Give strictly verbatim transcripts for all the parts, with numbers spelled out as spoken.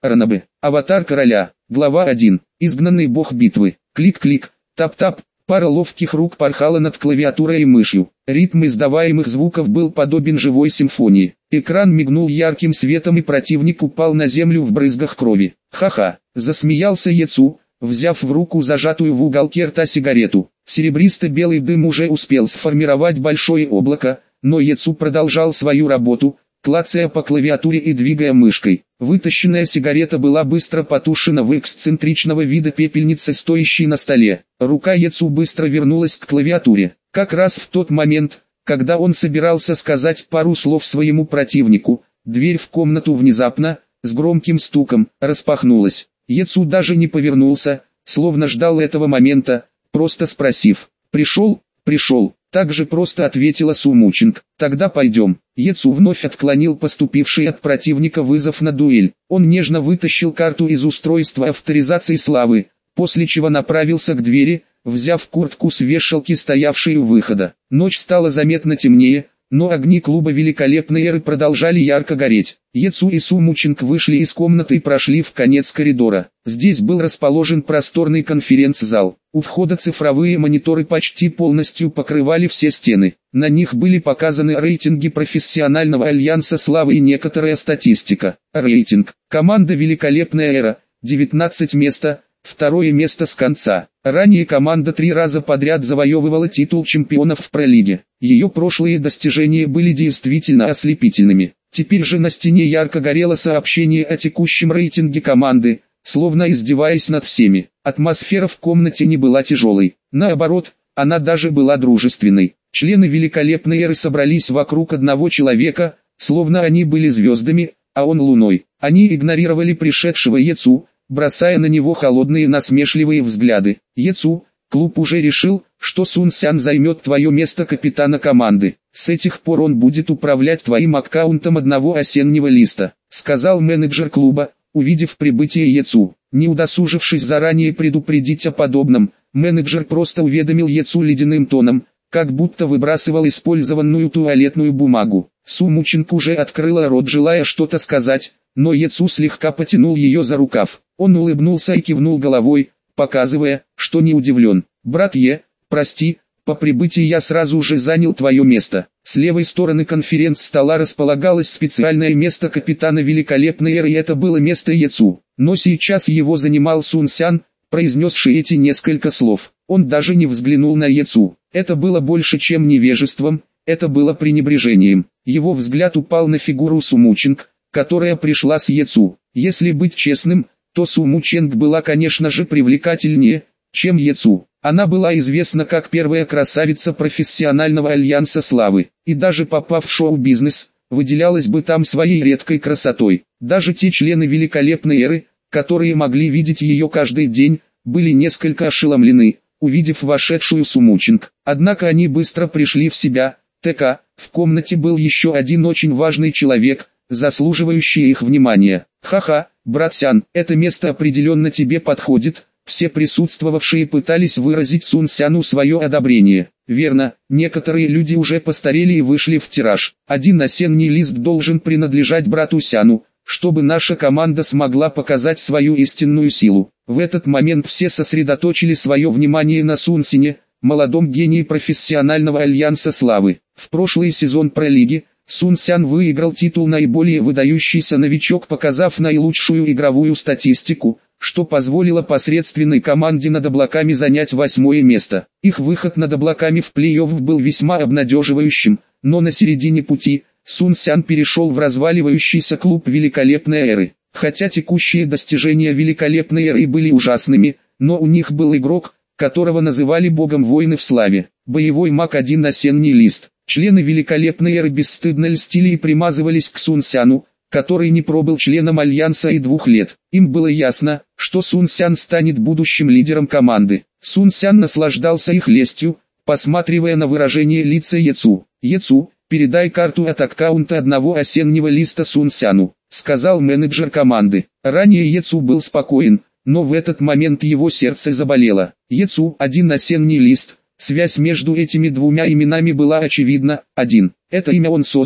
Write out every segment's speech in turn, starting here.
Ранабе. Аватар короля. Глава один. Изгнанный бог битвы. Клик-клик, тап-тап. Пара ловких рук порхала над клавиатурой и мышью. Ритм издаваемых звуков был подобен живой симфонии. Экран мигнул ярким светом и противник упал на землю в брызгах крови. Ха-ха, засмеялся Яцу, взяв в руку зажатую в уголке рта сигарету. Серебристо-белый дым уже успел сформировать большое облако, но Яцу продолжал свою работу, клацая по клавиатуре и двигая мышкой. Вытащенная сигарета была быстро потушена в эксцентричного вида пепельнице, стоящей на столе. Рука Яцу быстро вернулась к клавиатуре. Как раз в тот момент, когда он собирался сказать пару слов своему противнику, дверь в комнату внезапно, с громким стуком, распахнулась. Яцу даже не повернулся, словно ждал этого момента, просто спросив: «Пришел?» «Пришел», так же просто ответила Сумучинг. «Тогда пойдем». Яцу вновь отклонил поступивший от противника вызов на дуэль. Он нежно вытащил карту из устройства авторизации славы, после чего направился к двери, взяв куртку с вешалки, стоявшей у выхода. Ночь стала заметно темнее, но огни клуба Великолепной Эры продолжали ярко гореть. Яцу и Сумучинг вышли из комнаты и прошли в конец коридора. Здесь был расположен просторный конференц-зал. У входа цифровые мониторы почти полностью покрывали все стены. На них были показаны рейтинги профессионального альянса славы и некоторая статистика. Рейтинг. Команда Великолепная Эра, девятнадцать место, второе место с конца. Ранее команда три раза подряд завоевывала титул чемпионов в пролиге. Ее прошлые достижения были действительно ослепительными. Теперь же на стене ярко горело сообщение о текущем рейтинге команды, словно издеваясь над всеми. Атмосфера в комнате не была тяжелой. Наоборот, она даже была дружественной. Члены Великолепной Эры собрались вокруг одного человека, словно они были звездами, а он луной. Они игнорировали пришедшего Яцу, бросая на него холодные насмешливые взгляды. «Яцу, клуб уже решил, что Сун Сян займет твое место капитана команды. С этих пор он будет управлять твоим аккаунтом одного осеннего листа», сказал менеджер клуба, увидев прибытие Яцу. Не удосужившись заранее предупредить о подобном, менеджер просто уведомил Яцу ледяным тоном, как будто выбрасывал использованную туалетную бумагу. Сумучинг уже открыла рот, желая что-то сказать, но Яцу слегка потянул ее за рукав. Он улыбнулся и кивнул головой, показывая, что не удивлен. «Брат Е, прости, по прибытии я сразу же занял твое место». С левой стороны конференц-стола располагалось специальное место капитана Великолепной Эры, и это было место Яцу. Но сейчас его занимал Сун Сян, произнесший эти несколько слов. Он даже не взглянул на Яцу. Это было больше чем невежеством, это было пренебрежением. Его взгляд упал на фигуру Сумучинг, которая пришла с Яцу. Если быть честным, то Сумучинг была, конечно же, привлекательнее, чем Яцу. Она была известна как первая красавица профессионального альянса славы, и даже попав в шоу-бизнес, выделялась бы там своей редкой красотой. Даже те члены Великолепной Эры, которые могли видеть ее каждый день, были несколько ошеломлены, увидев вошедшую Сумучинг. Однако они быстро пришли в себя. ТК, в комнате был еще один очень важный человек, заслуживающий их внимания. «Ха-ха, брат Сян, это место определенно тебе подходит». Все присутствовавшие пытались выразить Сун Сяну свое одобрение. Верно, некоторые люди уже постарели и вышли в тираж. Один осенний лист должен принадлежать брату Сяну, чтобы наша команда смогла показать свою истинную силу. В этот момент все сосредоточили свое внимание на Сун Сяне, молодом гении профессионального альянса славы. В прошлый сезон пролиги Сун Сян выиграл титул наиболее выдающийся новичок, показав наилучшую игровую статистику, что позволило посредственной команде над облаками занять восьмое место. Их выход над облаками в плей-офф был весьма обнадеживающим, но на середине пути Сун Сян перешел в разваливающийся клуб Великолепной Эры. Хотя текущие достижения Великолепной Эры были ужасными, но у них был игрок, которого называли богом войны в славе. Боевой маг один осенний лист. Члены Великолепной Эры бесстыдно льстили и примазывались к Сун Сяну, который не пробыл членом Альянса и двух лет. Им было ясно, что Сун Сян станет будущим лидером команды. Сун Сян наслаждался их лестью, посматривая на выражение лица Яцу. «Яцу, передай карту от аккаунта одного осеннего листа Сун Сяну», сказал менеджер команды. Ранее Яцу был спокоен, но в этот момент его сердце заболело. Яцу, один осенний лист. Связь между этими двумя именами была очевидна. Один. Это имя он создал,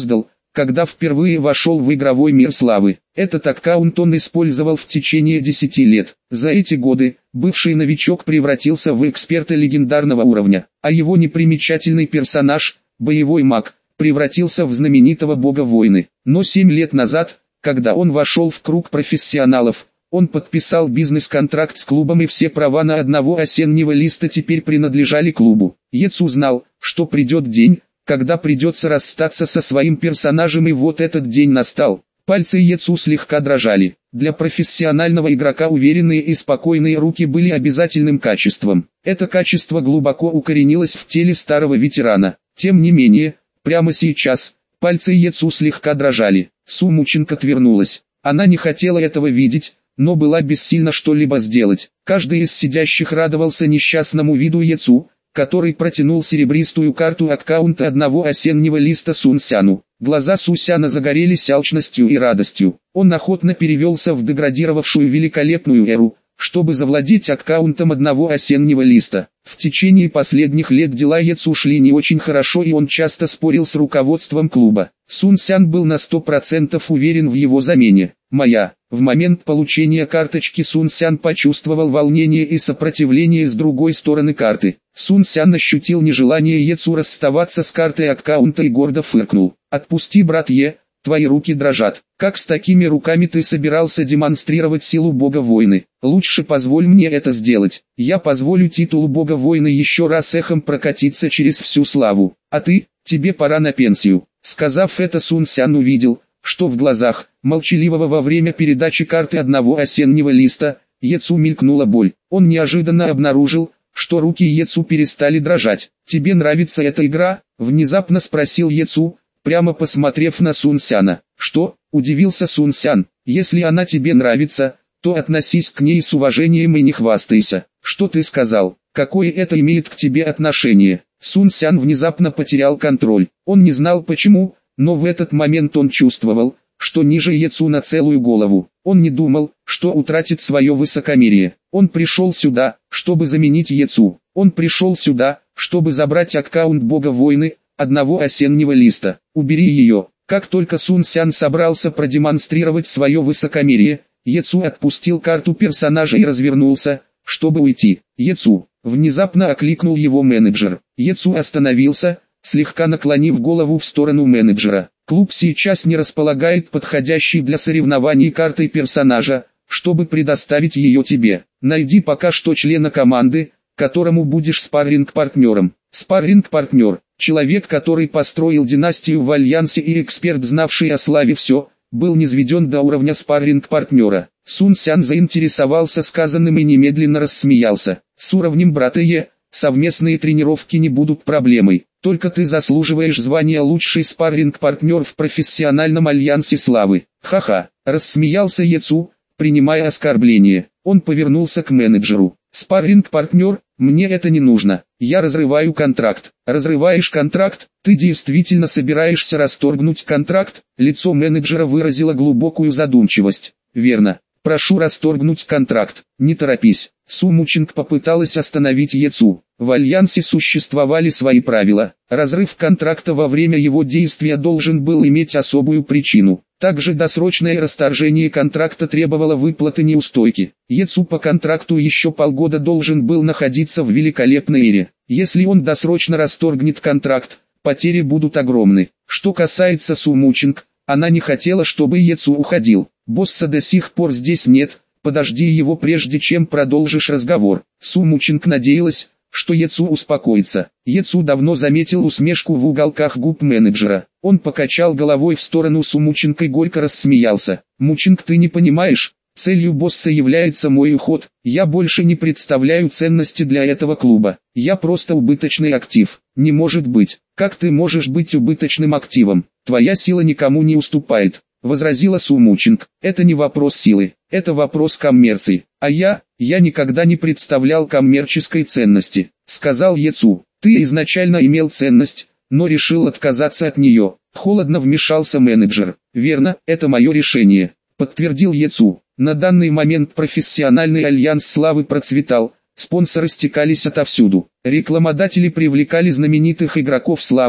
когда впервые вошел в игровой мир славы. Этот аккаунт он использовал в течение десяти лет. За эти годы, бывший новичок превратился в эксперта легендарного уровня, а его непримечательный персонаж, боевой маг, превратился в знаменитого бога войны. Но семь лет назад, когда он вошел в круг профессионалов, он подписал бизнес-контракт с клубом, и все права на одного осеннего листа теперь принадлежали клубу. Ецу знал, что придет день, когда придется расстаться со своим персонажем, и вот этот день настал. Пальцы Ецу слегка дрожали. Для профессионального игрока уверенные и спокойные руки были обязательным качеством. Это качество глубоко укоренилось в теле старого ветерана. Тем не менее, прямо сейчас, пальцы Ецу слегка дрожали. Су Мученко отвернулась. Она не хотела этого видеть, но была бессильна что-либо сделать. Каждый из сидящих радовался несчастному виду Ецу, который протянул серебристую карту аккаунта одного осеннего листа Сунсяну. Глаза Сусяна загорелись алчностью и радостью. Он охотно перевелся в деградировавшую великолепную эру, чтобы завладеть аккаунтом одного осеннего листа. В течение последних лет дела Ецу шли не очень хорошо, и он часто спорил с руководством клуба. Сунсян был на сто процентов уверен в его замене. «Моя». В момент получения карточки Сунсян почувствовал волнение и сопротивление с другой стороны карты. Сунсян ощутил нежелание Ецу расставаться с картой аккаунта и гордо фыркнул. «Отпусти, брат Е, твои руки дрожат. Как с такими руками ты собирался демонстрировать силу бога войны? Лучше позволь мне это сделать. Я позволю титулу бога войны еще раз эхом прокатиться через всю славу. А ты, тебе пора на пенсию». Сказав это, Сунсян увидел, что в глазах, молчаливого во время передачи карты одного осеннего листа, Ецу мелькнула боль. Он неожиданно обнаружил, что руки Ецу перестали дрожать. «Тебе нравится эта игра?» – внезапно спросил Ецу, прямо посмотрев на Сунсяна. «Что?» – удивился Сунсян. «Если она тебе нравится, то относись к ней с уважением и не хвастайся». «Что ты сказал? Какое это имеет к тебе отношение?» Сунсян внезапно потерял контроль. Он не знал почему, но в этот момент он чувствовал, что ниже Ецу на целую голову. Он не думал, что утратит свое высокомерие. Он пришел сюда, чтобы заменить Ецу. Он пришел сюда, чтобы забрать аккаунт бога войны, одного осеннего листа. «Убери ее». Как только Сунсян собрался продемонстрировать свое высокомерие, Ецу отпустил карту персонажа и развернулся, чтобы уйти. «Ецу!» — внезапно окликнул его менеджер. Ецу остановился, слегка наклонив голову в сторону менеджера. «Клуб сейчас не располагает подходящей для соревнований картой персонажа, чтобы предоставить ее тебе. Найди пока что члена команды, которому будешь спарринг-партнером». Спарринг-партнер – человек, который построил династию в Альянсе и эксперт, знавший о славе все, был низведен до уровня спарринг-партнера. Сунсян заинтересовался сказанным и немедленно рассмеялся. «С уровнем брата Е, совместные тренировки не будут проблемой. Только ты заслуживаешь звания лучший спарринг-партнер в профессиональном альянсе славы». «Ха-ха», — рассмеялся Ецу, принимая оскорбление. Он повернулся к менеджеру. «Спарринг-партнер, мне это не нужно. Я разрываю контракт». «Разрываешь контракт? Ты действительно собираешься расторгнуть контракт?» Лицо менеджера выразило глубокую задумчивость. «Верно. Прошу расторгнуть контракт. Не торопись». Су Мученко попыталась остановить Ецу. В Альянсе существовали свои правила. Разрыв контракта во время его действия должен был иметь особую причину. Также досрочное расторжение контракта требовало выплаты неустойки. Ецу по контракту еще полгода должен был находиться в великолепной эре. Если он досрочно расторгнет контракт, потери будут огромны. Что касается Су Мученко, она не хотела, чтобы Ецу уходил. «Босса до сих пор здесь нет, подожди его прежде чем продолжишь разговор». Су Мученко надеялась, что Ецу успокоится. Ецу давно заметил усмешку в уголках губ менеджера. Он покачал головой в сторону Су Мученко и горько рассмеялся. «Мученко, ты не понимаешь, целью босса является мой уход. Я больше не представляю ценности для этого клуба. Я просто убыточный актив». «Не может быть. Как ты можешь быть убыточным активом? Твоя сила никому не уступает», — возразила Су Мученко. «Это не вопрос силы, это вопрос коммерции. А я, я никогда не представлял коммерческой ценности», — сказал Ецу. «Ты изначально имел ценность, но решил отказаться от нее». Холодно вмешался менеджер. «Верно, это мое решение», — подтвердил Ецу. На данный момент профессиональный альянс славы процветал, спонсоры стекались отовсюду. Рекламодатели привлекали знаменитых игроков славы,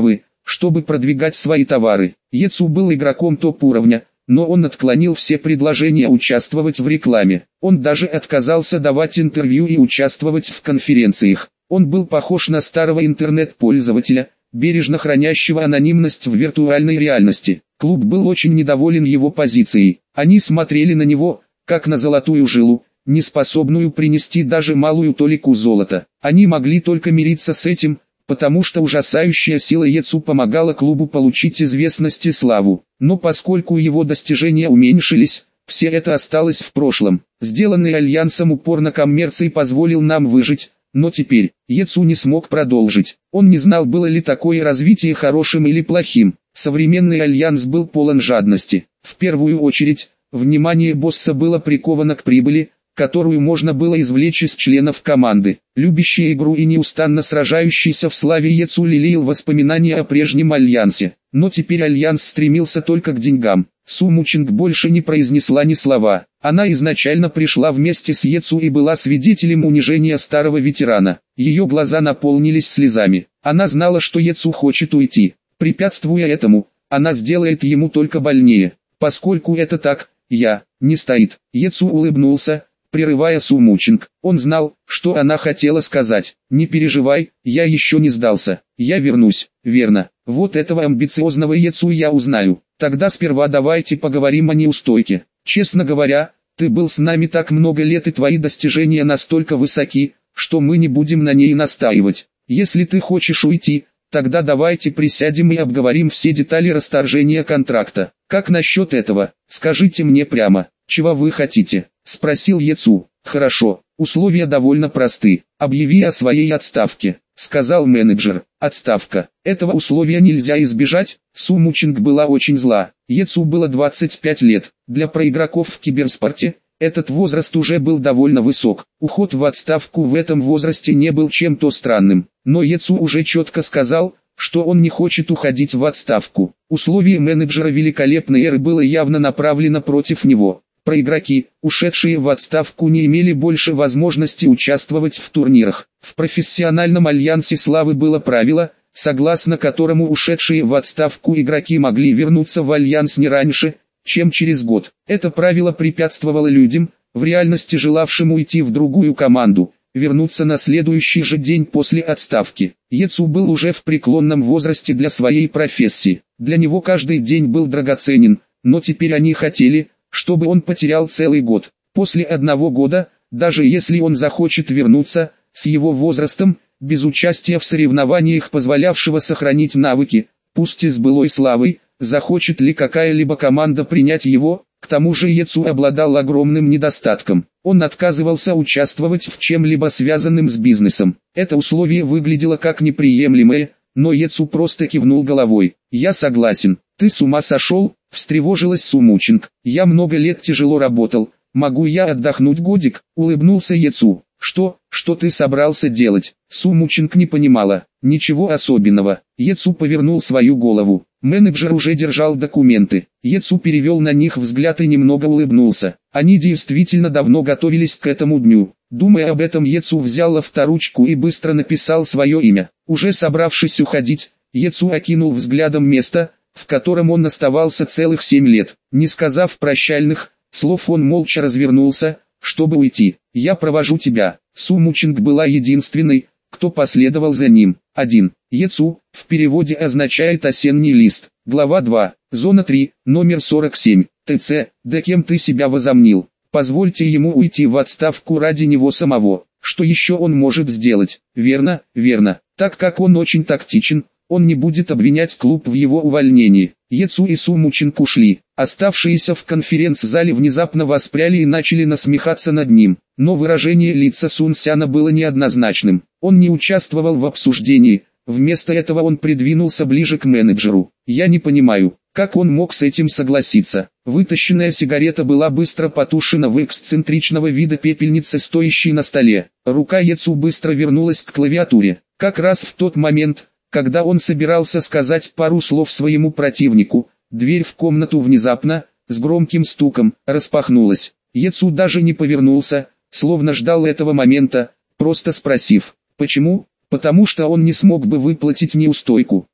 чтобы продвигать свои товары. Ецу был игроком топ-уровня, но он отклонил все предложения участвовать в рекламе. Он даже отказался давать интервью и участвовать в конференциях. Он был похож на старого интернет-пользователя, бережно хранящего анонимность в виртуальной реальности. Клуб был очень недоволен его позицией. Они смотрели на него, как на золотую жилу, не способную принести даже малую толику золота. Они могли только мириться с этим, потому что ужасающая сила Ецу помогала клубу получить известность и славу. Но поскольку его достижения уменьшились, все это осталось в прошлом. Сделанный альянсом упор на коммерции позволил нам выжить, но теперь Ецу не смог продолжить. Он не знал, было ли такое развитие хорошим или плохим. Современный альянс был полон жадности. В первую очередь, внимание босса было приковано к прибыли, которую можно было извлечь из членов команды. Любящий игру и неустанно сражающийся в славе Ецу лелеял воспоминания о прежнем альянсе. Но теперь альянс стремился только к деньгам. Су Мучинг больше не произнесла ни слова. Она изначально пришла вместе с Ецу и была свидетелем унижения старого ветерана. Ее глаза наполнились слезами. Она знала, что Ецу хочет уйти. Препятствуя этому, она сделает ему только больнее. Поскольку это так, я не стоит. Ецу улыбнулся, прерывая Су Мучинг. Он знал, что она хотела сказать. «Не переживай, я еще не сдался. Я вернусь». Верно. Вот этого амбициозного Ецу я узнаю. Тогда сперва давайте поговорим о неустойке. Честно говоря, ты был с нами так много лет и твои достижения настолько высоки, что мы не будем на ней настаивать. Если ты хочешь уйти, тогда давайте присядем и обговорим все детали расторжения контракта. Как насчет этого? Скажите мне прямо, чего вы хотите? Спросил Ецу. Хорошо, условия довольно просты. Объяви о своей отставке, сказал менеджер. Отставка. Этого условия нельзя избежать. Су Мучинг была очень зла. Ецу было двадцать пять лет. Для проигроков в киберспорте этот возраст уже был довольно высок. Уход в отставку в этом возрасте не был чем-то странным. Но Ецу уже четко сказал, что он не хочет уходить в отставку. Условие менеджера великолепной эры было явно направлено против него. Проигроки, ушедшие в отставку, не имели больше возможности участвовать в турнирах. В профессиональном альянсе славы было правило, согласно которому ушедшие в отставку игроки могли вернуться в альянс не раньше, чем через год. Это правило препятствовало людям, в реальности желавшим уйти в другую команду, вернуться на следующий же день после отставки. Ецу был уже в преклонном возрасте для своей профессии. Для него каждый день был драгоценен, но теперь они хотели, чтобы он потерял целый год. После одного года, даже если он захочет вернуться, с его возрастом, без участия в соревнованиях, позволявшего сохранить навыки, пусть и с былой славой, захочет ли какая-либо команда принять его. К тому же Ецу обладал огромным недостатком. Он отказывался участвовать в чем-либо связанном с бизнесом. Это условие выглядело как неприемлемое, но Ецу просто кивнул головой. «Я согласен. Ты с ума сошел?» — встревожилась Су Мучинг. «Я много лет тяжело работал. Могу я отдохнуть годик?» — улыбнулся Ецу. «Что, что ты собрался делать?» Су Мучинг не понимала. «Ничего особенного». Ецу повернул свою голову. Менеджер уже держал документы. Ецу перевел на них взгляд и немного улыбнулся. Они действительно давно готовились к этому дню. Думая об этом, Ецу взял авторучку и быстро написал свое имя. Уже собравшись уходить, Ецу окинул взглядом место, в котором он оставался целых семь лет. Не сказав прощальных слов, он молча развернулся, чтобы уйти. «Я провожу тебя». Су Мучинг была единственной, кто последовал за ним. один. Ецу, в переводе означает «осенний лист». Глава два. Зона три, номер сорок семь. ТЦ, да кем ты себя возомнил? Позвольте ему уйти в отставку ради него самого. Что еще он может сделать? Верно, верно. Так как он очень тактичен, он не будет обвинять клуб в его увольнении. Ецу и Су Мучинг ушли. Оставшиеся в конференц-зале внезапно воспряли и начали насмехаться над ним. Но выражение лица Сун Сяна было неоднозначным. Он не участвовал в обсуждении. Вместо этого он придвинулся ближе к менеджеру. «Я не понимаю, как он мог с этим согласиться?» Вытащенная сигарета была быстро потушена в эксцентричного вида пепельнице, стоящей на столе. Рука Ецу быстро вернулась к клавиатуре. Как раз в тот момент, когда он собирался сказать пару слов своему противнику, дверь в комнату внезапно, с громким стуком, распахнулась. Ецу даже не повернулся, словно ждал этого момента, просто спросив: «Почему?» Потому что он не смог бы выплатить неустойку.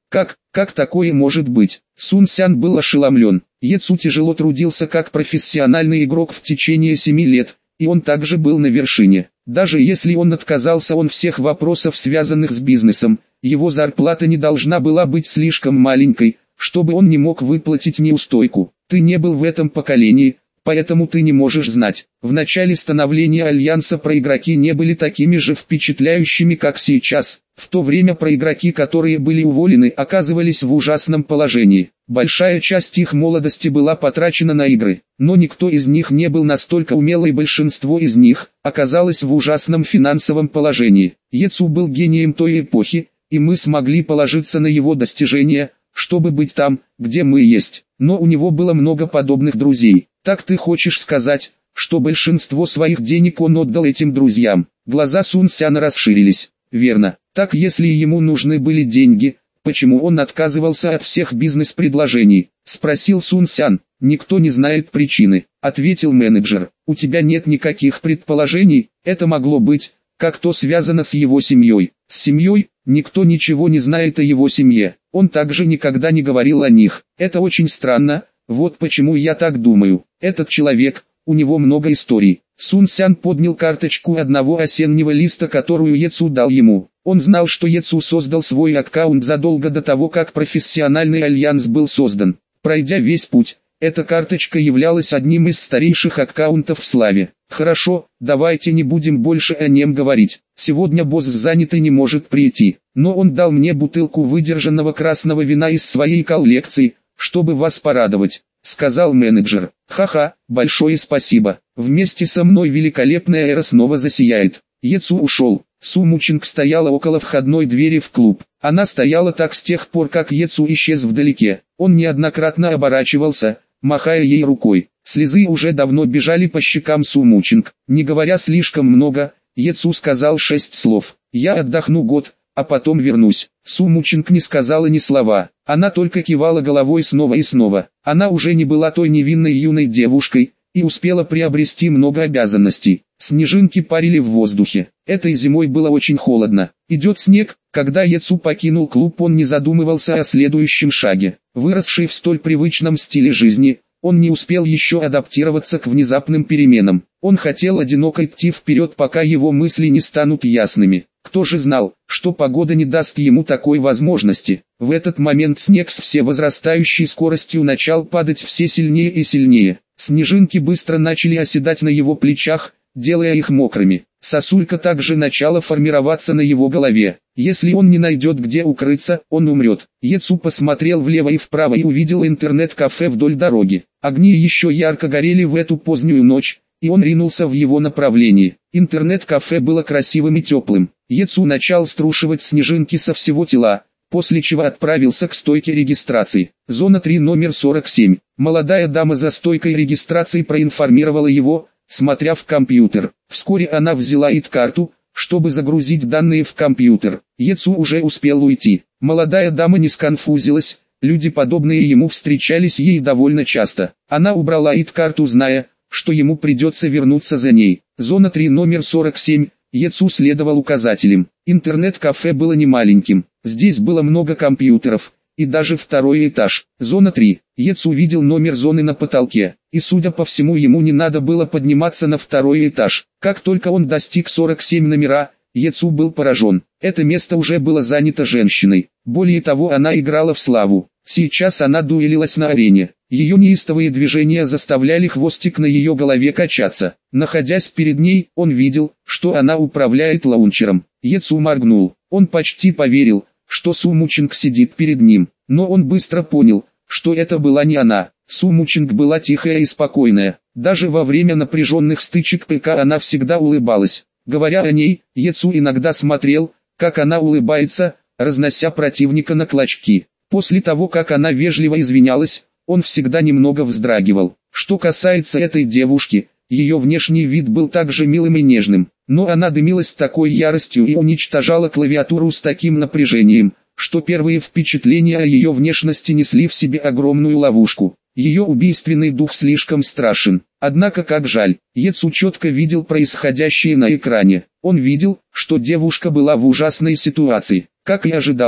Как, как такое может быть? Сун Сян был ошеломлен. Ецу тяжело трудился как профессиональный игрок в течение семи лет, и он также был на вершине. Даже если он отказался от всех вопросов, связанных с бизнесом, его зарплата не должна была быть слишком маленькой, чтобы он не мог выплатить неустойку. Ты не был в этом поколении, поэтому ты не можешь знать. В начале становления Альянса проигроки не были такими же впечатляющими, как сейчас. В то время проигроки, которые были уволены, оказывались в ужасном положении. Большая часть их молодости была потрачена на игры, но никто из них не был настолько умел, и большинство из них оказалось в ужасном финансовом положении. Ецу был гением той эпохи, и мы смогли положиться на его достижения, чтобы быть там, где мы есть. Но у него было много подобных друзей. Так ты хочешь сказать, что большинство своих денег он отдал этим друзьям? Глаза Сун Сяна расширились. Верно. Так если ему нужны были деньги, почему он отказывался от всех бизнес-предложений? Спросил Сун Сян. Никто не знает причины, ответил менеджер. У тебя нет никаких предположений? Это могло быть, как-то связано с его семьей. С семьей? Никто ничего не знает о его семье. Он также никогда не говорил о них. Это очень странно, вот почему я так думаю. Этот человек, у него много историй. Сун Сян поднял карточку одного осеннего листа, которую Ецу дал ему. Он знал, что Ецу создал свой аккаунт задолго до того, как профессиональный альянс был создан. Пройдя весь путь, эта карточка являлась одним из старейших аккаунтов в славе. Хорошо, давайте не будем больше о нем говорить. Сегодня босс занят и не может прийти, но он дал мне бутылку выдержанного красного вина из своей коллекции, чтобы вас порадовать, сказал менеджер. Ха-ха, большое спасибо. Вместе со мной великолепная эра снова засияет. Ецу ушел. Су Мучинг стояла около входной двери в клуб. Она стояла так с тех пор, как Ецу исчез вдалеке. Он неоднократно оборачивался, махая ей рукой. Слезы уже давно бежали по щекам Су Мучинг. Не говоря слишком много, Ецу сказал шесть слов. «Я отдохну год, а потом вернусь». Су Мучинг не сказала ни слова. Она только кивала головой снова и снова. Она уже не была той невинной юной девушкой, и успела приобрести много обязанностей. Снежинки парили в воздухе. Этой зимой было очень холодно. Идет снег. Когда Ецу покинул клуб, он не задумывался о следующем шаге. Выросший в столь привычном стиле жизни, он не успел еще адаптироваться к внезапным переменам. Он хотел одиноко идти вперед, пока его мысли не станут ясными. Кто же знал, что погода не даст ему такой возможности? В этот момент снег с всевозрастающей скоростью начал падать все сильнее и сильнее. Снежинки быстро начали оседать на его плечах, делая их мокрыми. Сосулька также начала формироваться на его голове. Если он не найдет где укрыться, он умрет. Ецу посмотрел влево и вправо и увидел интернет-кафе вдоль дороги. Огни еще ярко горели в эту позднюю ночь, и он ринулся в его направлении. Интернет-кафе было красивым и теплым. Ецу начал струшивать снежинки со всего тела, после чего отправился к стойке регистрации. Зона три, номер сорок семь. Молодая дама за стойкой регистрации проинформировала его, смотря в компьютер. Вскоре она взяла ай ди-карту, чтобы загрузить данные в компьютер. Ецу уже успел уйти. Молодая дама не сконфузилась, люди, подобные ему, встречались ей довольно часто. Она убрала ай ди-карту, зная, что ему придется вернуться за ней. Зона три, номер сорок семь. Ецу следовал указателям. Интернет-кафе было немаленьким. Здесь было много компьютеров, и даже второй этаж. Зона три. Ецу видел номер зоны на потолке, и судя по всему, ему не надо было подниматься на второй этаж. Как только он достиг сорок семь номера, Ецу был поражен. Это место уже было занято женщиной. Более того, она играла в славу. Сейчас она дуэлилась на арене. Ее неистовые движения заставляли хвостик на ее голове качаться. Находясь перед ней, он видел, что она управляет лаунчером. Ецу моргнул. Он почти поверил, что Су Мучинг сидит перед ним. Но он быстро понял, что это была не она. Су Мучинг была тихая и спокойная. Даже во время напряженных стычек ПК она всегда улыбалась. Говоря о ней, Ецу иногда смотрел, как она улыбается, разнося противника на клочки. После того, как она вежливо извинялась, он всегда немного вздрагивал. Что касается этой девушки, ее внешний вид был также милым и нежным, но она дымилась такой яростью и уничтожала клавиатуру с таким напряжением, что первые впечатления о ее внешности несли в себе огромную ловушку. Ее убийственный дух слишком страшен. Однако, как жаль, Ецу четко видел происходящее на экране. Он видел, что девушка была в ужасной ситуации. Как и ожидалось,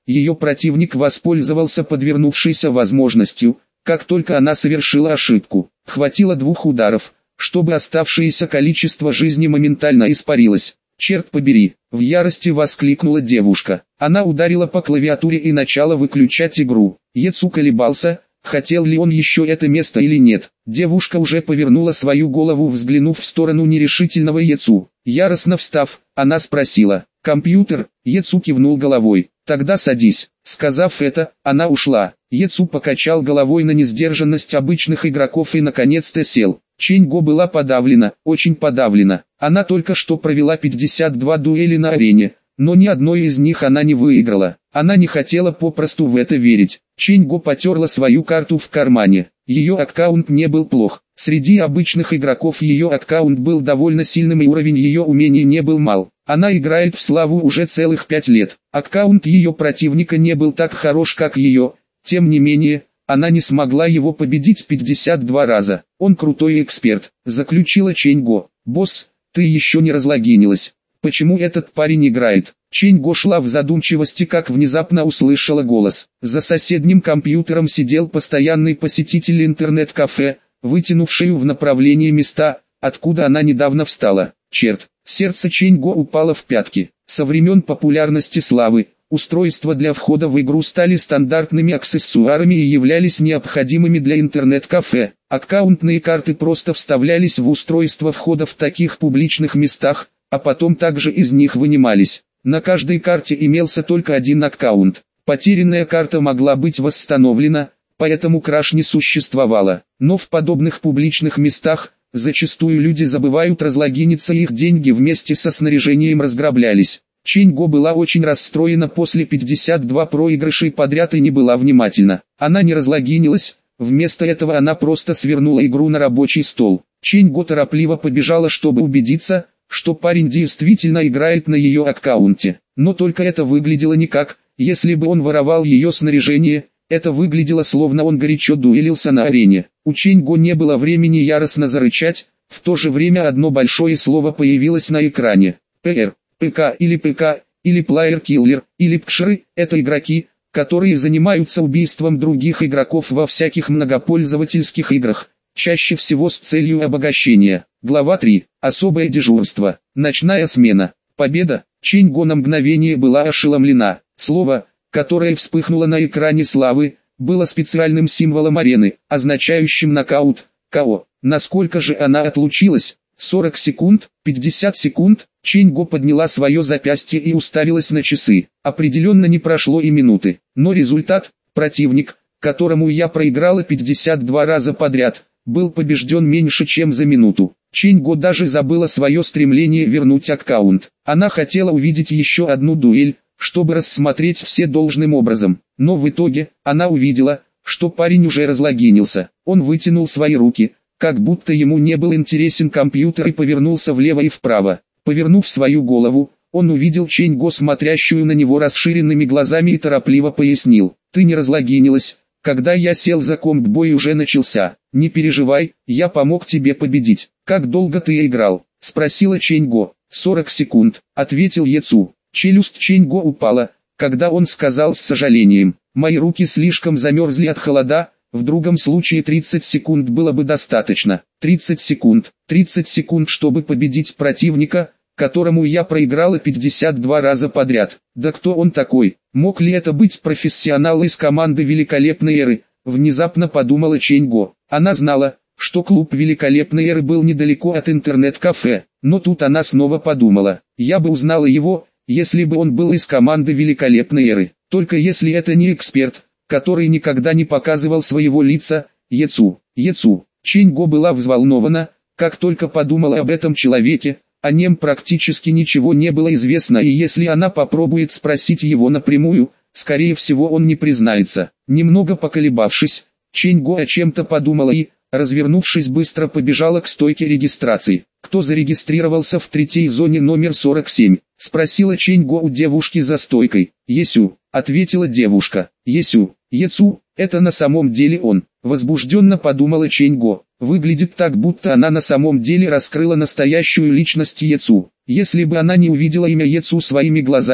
ее противник воспользовался подвернувшейся возможностью, как только она совершила ошибку. Хватило двух ударов, чтобы оставшееся количество жизни моментально испарилось. «Черт побери!» — в ярости воскликнула девушка. Она ударила по клавиатуре и начала выключать игру. Ецу колебался, хотел ли он еще это место или нет. Девушка уже повернула свою голову, взглянув в сторону нерешительного Ецу. Яростно встав, она спросила: «Компьютер?» Ецу кивнул головой. «Тогда садись». Сказав это, она ушла. Ецу покачал головой на несдержанность обычных игроков и наконец-то сел. Чэнь-Го была подавлена, очень подавлена. Она только что провела пятьдесят два дуэли на арене, но ни одной из них она не выиграла. Она не хотела попросту в это верить. Чэнь-Го потерла свою карту в кармане. Ее аккаунт не был плох. Среди обычных игроков ее аккаунт был довольно сильным и уровень ее умений не был мал. Она играет в славу уже целых пять лет. Аккаунт ее противника не был так хорош, как ее. Тем не менее, она не смогла его победить пятьдесят два раза. Он крутой эксперт, заключила Чэнь-Го. «Босс, ты еще не разлогинилась. Почему этот парень играет?» Чэнь-Го шла в задумчивости, как внезапно услышала голос. За соседним компьютером сидел постоянный посетитель интернет-кафе, вытянувший в направлении места, откуда она недавно встала. Черт, сердце Чэнь-Го упало в пятки. Со времен популярности славы, устройства для входа в игру стали стандартными аксессуарами и являлись необходимыми для интернет-кафе. Аккаунтные карты просто вставлялись в устройство входа в таких публичных местах, а потом также из них вынимались. На каждой карте имелся только один аккаунт. Потерянная карта могла быть восстановлена, поэтому краш не существовало. Но в подобных публичных местах, зачастую люди забывают разлогиниться, и их деньги вместе со снаряжением разграблялись. Чэнь-Го была очень расстроена после пятидесяти двух проигрышей подряд и не была внимательна. Она не разлогинилась, вместо этого она просто свернула игру на рабочий стол. Чэнь-Го торопливо побежала, чтобы убедиться, что парень действительно играет на ее аккаунте. Но только это выглядело никак, если бы он воровал ее снаряжение, это выглядело словно он горячо дуэлился на арене. У Чэнь-Го не было времени яростно зарычать, в то же время одно большое слово появилось на экране. ПР. ПК или ПК, или Player Killer, или пкшеры – это игроки, которые занимаются убийством других игроков во всяких многопользовательских играх, чаще всего с целью обогащения. Глава три. Особое дежурство. Ночная смена. Победа. Чэнь-Го на мгновение была ошеломлена. Слово, которое вспыхнуло на экране славы, было специальным символом арены, означающим нокаут, КО. Насколько же она отлучилась? сорок секунд, пятьдесят секунд. Чэнь-Го подняла свое запястье и уставилась на часы. Определенно не прошло и минуты. Но результат, противник, которому я проиграла пятьдесят два раза подряд, был побежден меньше чем за минуту. Чэнь-Го даже забыла свое стремление вернуть аккаунт. Она хотела увидеть еще одну дуэль, чтобы рассмотреть все должным образом. Но в итоге, она увидела, что парень уже разлогинился. Он вытянул свои руки, как будто ему не был интересен компьютер, и повернулся влево и вправо. Повернув свою голову, он увидел Чэнь-Го, смотрящую на него расширенными глазами, и торопливо пояснил: «Ты не разлогинилась, когда я сел за комп, бой уже начался. Не переживай, я помог тебе победить». «Как долго ты играл?» — спросила Чэнь-Го. «сорок секунд», — ответил Ецу. Челюсть Чэнь-Го упала, когда он сказал с сожалением: «Мои руки слишком замерзли от холода, в другом случае тридцать секунд было бы достаточно». тридцать секунд, тридцать секунд, чтобы победить противника, которому я проиграла пятьдесят два раза подряд. Да кто он такой? Мог ли это быть профессионал из команды Великолепной Эры? Внезапно подумала Чэнь-Го. Она знала, что клуб Великолепной Эры был недалеко от интернет-кафе, но тут она снова подумала: я бы узнала его, если бы он был из команды Великолепной Эры. Только если это не эксперт, который никогда не показывал своего лица. Ецу, Ецу. Чэнь-Го была взволнована, как только подумала об этом человеке. О нем практически ничего не было известно, и если она попробует спросить его напрямую, скорее всего он не признается. Немного поколебавшись, Чэнь-Го о чем-то подумала и, развернувшись, быстро побежала к стойке регистрации. «Кто зарегистрировался в третьей зоне номер сорок семь?» — спросила Чэнь-Го у девушки за стойкой. «Есю», — ответила девушка. «Есю, Ецу, это на самом деле он», — возбужденно подумала Чэнь-Го. Выглядит так, будто она на самом деле раскрыла настоящую личность Ецу. Если бы она не увидела имя Ецу своими глазами,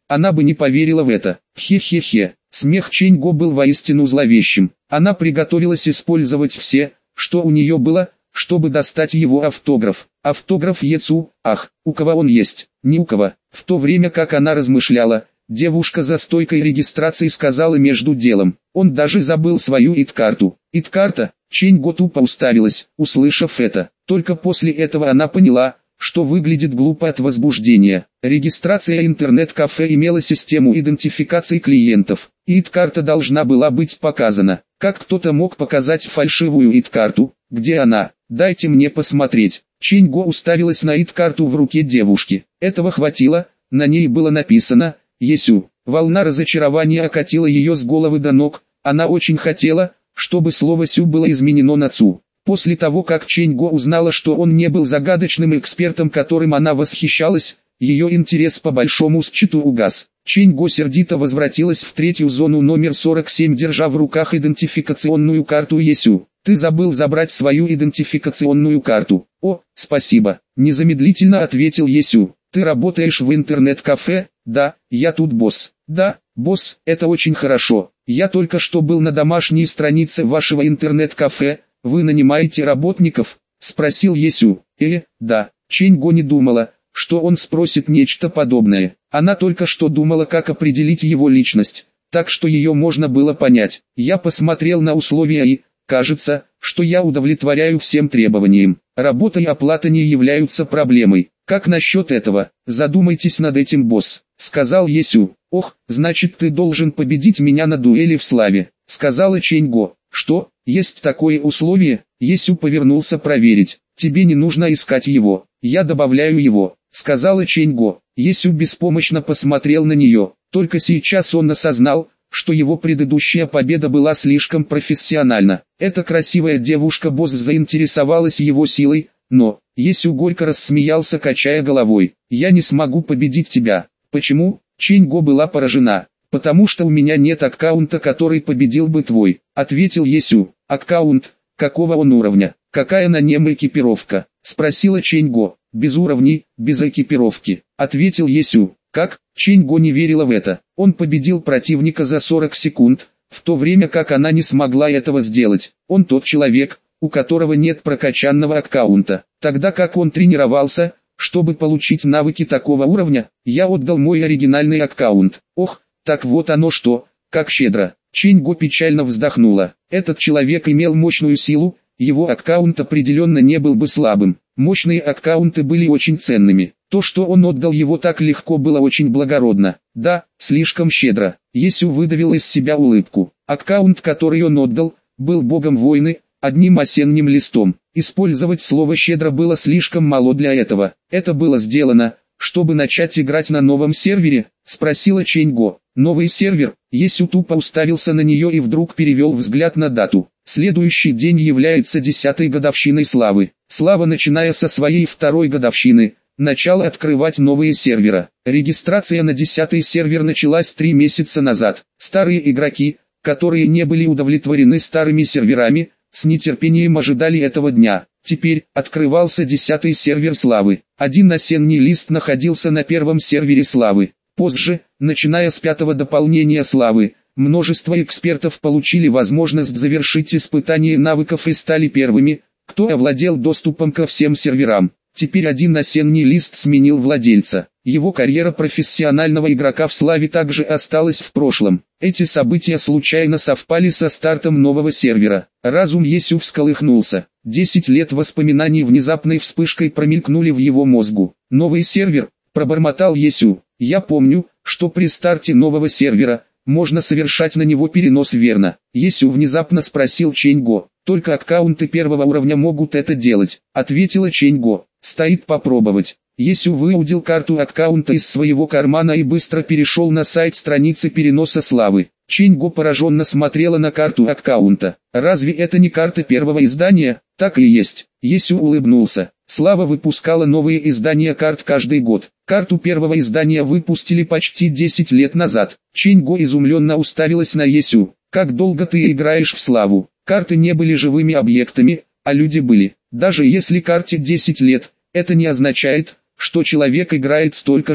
она бы не поверила в это. Хе-хе-хе. Смех Чэнь-Го был воистину зловещим. Она приготовилась использовать все, что у нее было, чтобы достать его автограф. Автограф Ецу, ах, у кого он есть? Ни у кого. В то время как она размышляла, девушка за стойкой регистрации сказала между делом: он даже забыл свою ид-карту. Ид-карта? Чэнь-Го тупо уставилась, услышав это. Только после этого она поняла, что выглядит глупо от возбуждения. Регистрация интернет-кафе имела систему идентификации клиентов. ид-карта должна была быть показана. Как кто-то мог показать фальшивую ид-карту? Где она? Дайте мне посмотреть. Чэнь-Го уставилась на ид-карту в руке девушки. Этого хватило, на ней было написано «Есю». Волна разочарования окатила ее с головы до ног. Она очень хотела, чтобы слово «сю» было изменено на «цу». После того, как Чэнь-Го узнала, что он не был загадочным экспертом, которым она восхищалась, ее интерес по большому счету угас. Чэнь-Го сердито возвратилась в третью зону номер сорок семь, держа в руках идентификационную карту Есю. «Ты забыл забрать свою идентификационную карту». «О, спасибо», — незамедлительно ответил Есю. «Ты работаешь в интернет-кафе?» «Да, я тут босс». «Да, босс, это очень хорошо. Я только что был на домашней странице вашего интернет-кафе. Вы нанимаете работников?» — спросил Есю. «Э, да». Чэнь-Го не думала, что он спросит нечто подобное. Она только что думала, как определить его личность, так что ее можно было понять. «Я посмотрел на условия и, кажется, что я удовлетворяю всем требованиям. Работа и оплата не являются проблемой. Как насчет этого? Задумайтесь над этим, босс», — сказал Есю. «Ох, значит ты должен победить меня на дуэли в славе», — сказала Чэнь-Го. «Что, есть такое условие?» Есю повернулся проверить. «Тебе не нужно искать его, я добавляю его», — сказала Чэнь-Го. Есю беспомощно посмотрел на нее. Только сейчас он осознал, что его предыдущая победа была слишком профессиональна. Эта красивая девушка-босс заинтересовалась его силой, но Есю горько рассмеялся, качая головой. «Я не смогу победить тебя». «Почему?» Чэнь-Го была поражена. «Потому что у меня нет аккаунта, который победил бы твой», — ответил Есю. «Аккаунт? Какого он уровня? Какая на нем экипировка?» — спросила Чэнь-Го. «Без уровней, без экипировки», — ответил Есю. «Как?» Чэнь-Го не верила в это. Он победил противника за сорок секунд, в то время как она не смогла этого сделать. Он тот человек, у которого нет прокачанного аккаунта. Тогда как он тренировался, чтобы получить навыки такого уровня? «Я отдал мой оригинальный аккаунт». «Ох, так вот оно что, как щедро». Чэнь-Го печально вздохнула. Этот человек имел мощную силу, его аккаунт определенно не был бы слабым. Мощные аккаунты были очень ценными. То, что он отдал его так легко, было очень благородно. Да, слишком щедро. Есю выдавил из себя улыбку. Аккаунт, который он отдал, был богом войны, одним осенним листом. Использовать слово «щедро» было слишком мало для этого. «Это было сделано, чтобы начать играть на новом сервере?» — спросила Чэнь-Го. «Новый сервер?» Есю тупо уставился на нее и вдруг перевел взгляд на дату. Следующий день является десятой годовщиной славы. Слава, начиная со своей второй годовщины, начала открывать новые сервера. Регистрация на десятый сервер началась три месяца назад. Старые игроки, которые не были удовлетворены старыми серверами, с нетерпением ожидали этого дня. Теперь открывался десятый сервер славы. Один осенний лист находился на первом сервере славы. Позже, начиная с пятого дополнения славы, множество экспертов получили возможность завершить испытание навыков и стали первыми, кто овладел доступом ко всем серверам. Теперь один осенний лист сменил владельца. Его карьера профессионального игрока в славе также осталась в прошлом. Эти события случайно совпали со стартом нового сервера. Разум Есю всколыхнулся. Десять лет воспоминаний внезапной вспышкой промелькнули в его мозгу. «Новый сервер», — пробормотал Есю. «Я помню, что при старте нового сервера можно совершать на него перенос, верно?» Есю внезапно спросил Чэнь-Го. «Только аккаунты первого уровня могут это делать», — ответила Чэнь-Го. «Стоит попробовать». Есю выудил карту аккаунта из своего кармана и быстро перешел на сайт страницы переноса славы. Чэнь-Го пораженно смотрела на карту аккаунта. «Разве это не карта первого издания?» «Так и есть». Есю улыбнулся. Слава выпускала новые издания карт каждый год. Карту первого издания выпустили почти десять лет назад. Чэнь-Го изумленно уставилась на Есю. «Как долго ты играешь в славу?» Карты не были живыми объектами, а люди были. Даже если карте десять лет, это не означает, что человек играет столько же.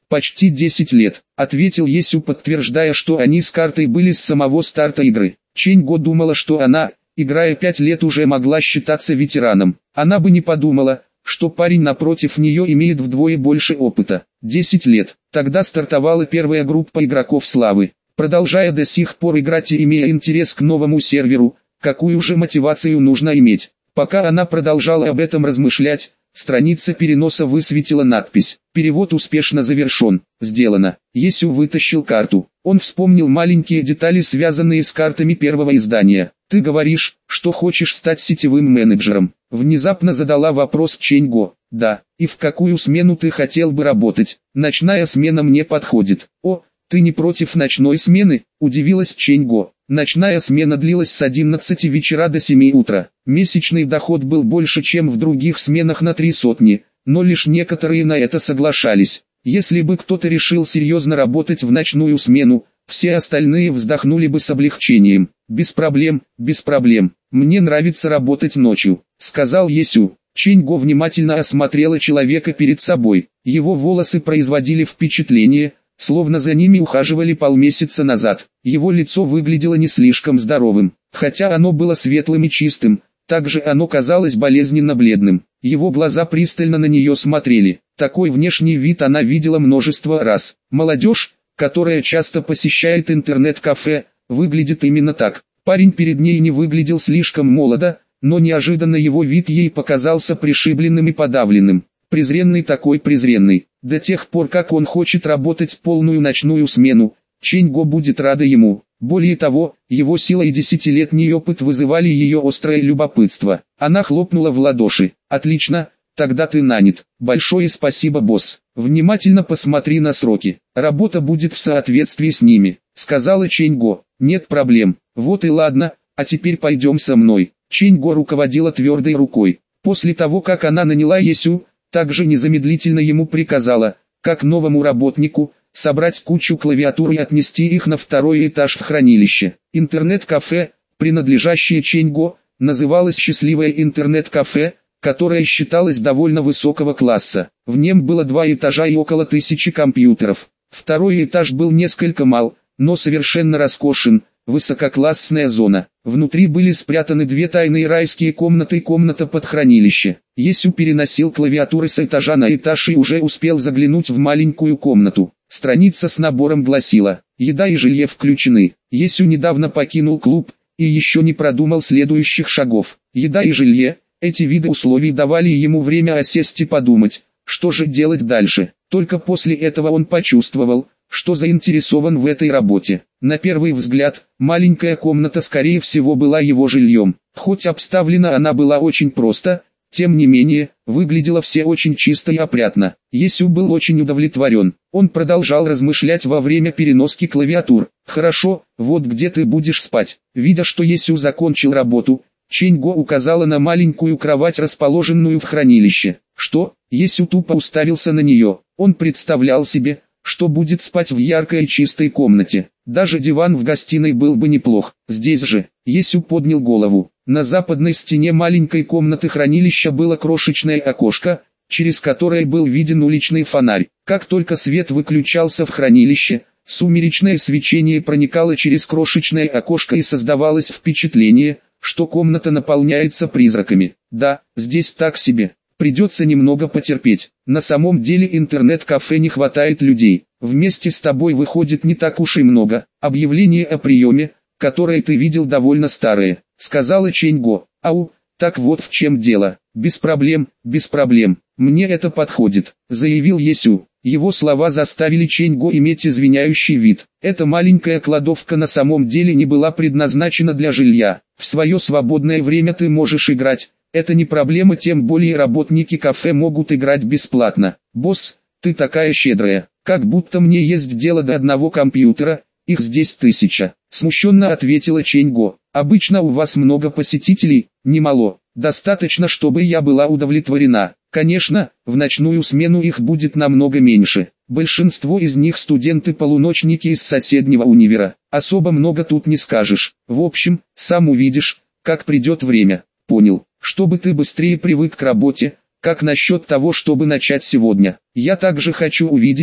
«Почти десять лет», — ответил Есю, подтверждая, что они с картой были с самого старта игры. Чэнь-Го думала, что она, играя пять лет, уже могла считаться ветераном. Она бы не подумала, что парень напротив нее имеет вдвое больше опыта. десять лет. Тогда стартовала первая группа игроков славы. Продолжая до сих пор играть и имея интерес к новому серверу, какую же мотивацию нужно иметь? Пока она продолжала об этом размышлять, страница переноса высветила надпись «Перевод успешно завершен». Сделано. Есю вытащил карту. Он вспомнил маленькие детали, связанные с картами первого издания. «Ты говоришь, что хочешь стать сетевым менеджером?» Внезапно задала вопрос Чэнь-Го. «Да. И в какую смену ты хотел бы работать?» «Ночная смена мне подходит». «О, ты не против ночной смены?» – удивилась Чэнь-Го. Ночная смена длилась с одиннадцати вечера до семи утра. Месячный доход был больше, чем в других сменах, на три сотни, но лишь некоторые на это соглашались. Если бы кто-то решил серьезно работать в ночную смену, все остальные вздохнули бы с облегчением. «Без проблем, без проблем. Мне нравится работать ночью», — сказал Есю. Чэнь-Го внимательно осмотрела человека перед собой. Его волосы производили впечатление, словно за ними ухаживали полмесяца назад. Его лицо выглядело не слишком здоровым, хотя оно было светлым и чистым, также оно казалось болезненно бледным. Его глаза пристально на нее смотрели. Такой внешний вид она видела множество раз. Молодежь, которая часто посещает интернет-кафе, выглядит именно так. Парень перед ней не выглядел слишком молодо, но неожиданно его вид ей показался пришибленным и подавленным. Презренный, такой презренный. До тех пор, как он хочет работать полную ночную смену, Чэнь-Го будет рада ему. Более того, его сила и десятилетний опыт вызывали ее острое любопытство. Она хлопнула в ладоши. «Отлично, тогда ты нанят. Большое спасибо, босс. Внимательно посмотри на сроки. Работа будет в соответствии с ними», — сказала Чэнь-Го. «Нет проблем. Вот и ладно, а теперь пойдем со мной». Чэнь-Го руководила твердой рукой. После того, как она наняла Есю, также незамедлительно ему приказала, как новому работнику, собрать кучу клавиатур и отнести их на второй этаж в хранилище. Интернет-кафе, принадлежащее Чэнь-Го, называлось «Счастливое интернет-кафе», которое считалось довольно высокого класса. В нем было два этажа и около тысячи компьютеров. Второй этаж был несколько мал, но совершенно роскошен, высококлассная зона. Внутри были спрятаны две тайные райские комнаты и комната под хранилище. Есю переносил клавиатуры с этажа на этаж и уже успел заглянуть в маленькую комнату. Страница с набором гласила: «Еда и жилье включены». Есю недавно покинул клуб и еще не продумал следующих шагов. Еда и жилье, эти виды условий давали ему время осесть и подумать, что же делать дальше. Только после этого он почувствовал, что заинтересован в этой работе. На первый взгляд, маленькая комната скорее всего была его жильем. Хоть обставлена она была очень просто, тем не менее, выглядело все очень чисто и опрятно. Есю был очень удовлетворен. Он продолжал размышлять во время переноски клавиатур. «Хорошо, вот где ты будешь спать». Видя, что Есю закончил работу, Чэнь-Го указала на маленькую кровать, расположенную в хранилище. «Что?» Есю тупо уставился на нее. Он представлял себе, что будет спать в яркой и чистой комнате. Даже диван в гостиной был бы неплох. Здесь же, Есю поднял голову. На западной стене маленькой комнаты хранилища было крошечное окошко, через которое был виден уличный фонарь. Как только свет выключался в хранилище, сумеречное свечение проникало через крошечное окошко и создавалось впечатление, что комната наполняется призраками. Да, здесь так себе. Придется немного потерпеть. На самом деле интернет-кафе не хватает людей. Вместе с тобой выходит не так уж и много. Объявление о приеме, которое ты видел, довольно старое, сказала Чэнь-Го. Ау, так вот в чем дело. Без проблем, без проблем. Мне это подходит, заявил Есю. Его слова заставили Чэнь-Го иметь извиняющий вид. Эта маленькая кладовка на самом деле не была предназначена для жилья. В свое свободное время ты можешь играть. Это не проблема, тем более работники кафе могут играть бесплатно. Босс, ты такая щедрая. Как будто мне есть дело до одного компьютера, их здесь тысяча. Смущенно ответила Чэнь-Го. Обычно у вас много посетителей, немало. Достаточно, чтобы я была удовлетворена. Конечно, в ночную смену их будет намного меньше. Большинство из них студенты-полуночники из соседнего универа. Особо много тут не скажешь. В общем, сам увидишь, как придет время. Понял. Чтобы ты быстрее привык к работе, как насчет того, чтобы начать сегодня? Я также хочу увидеть,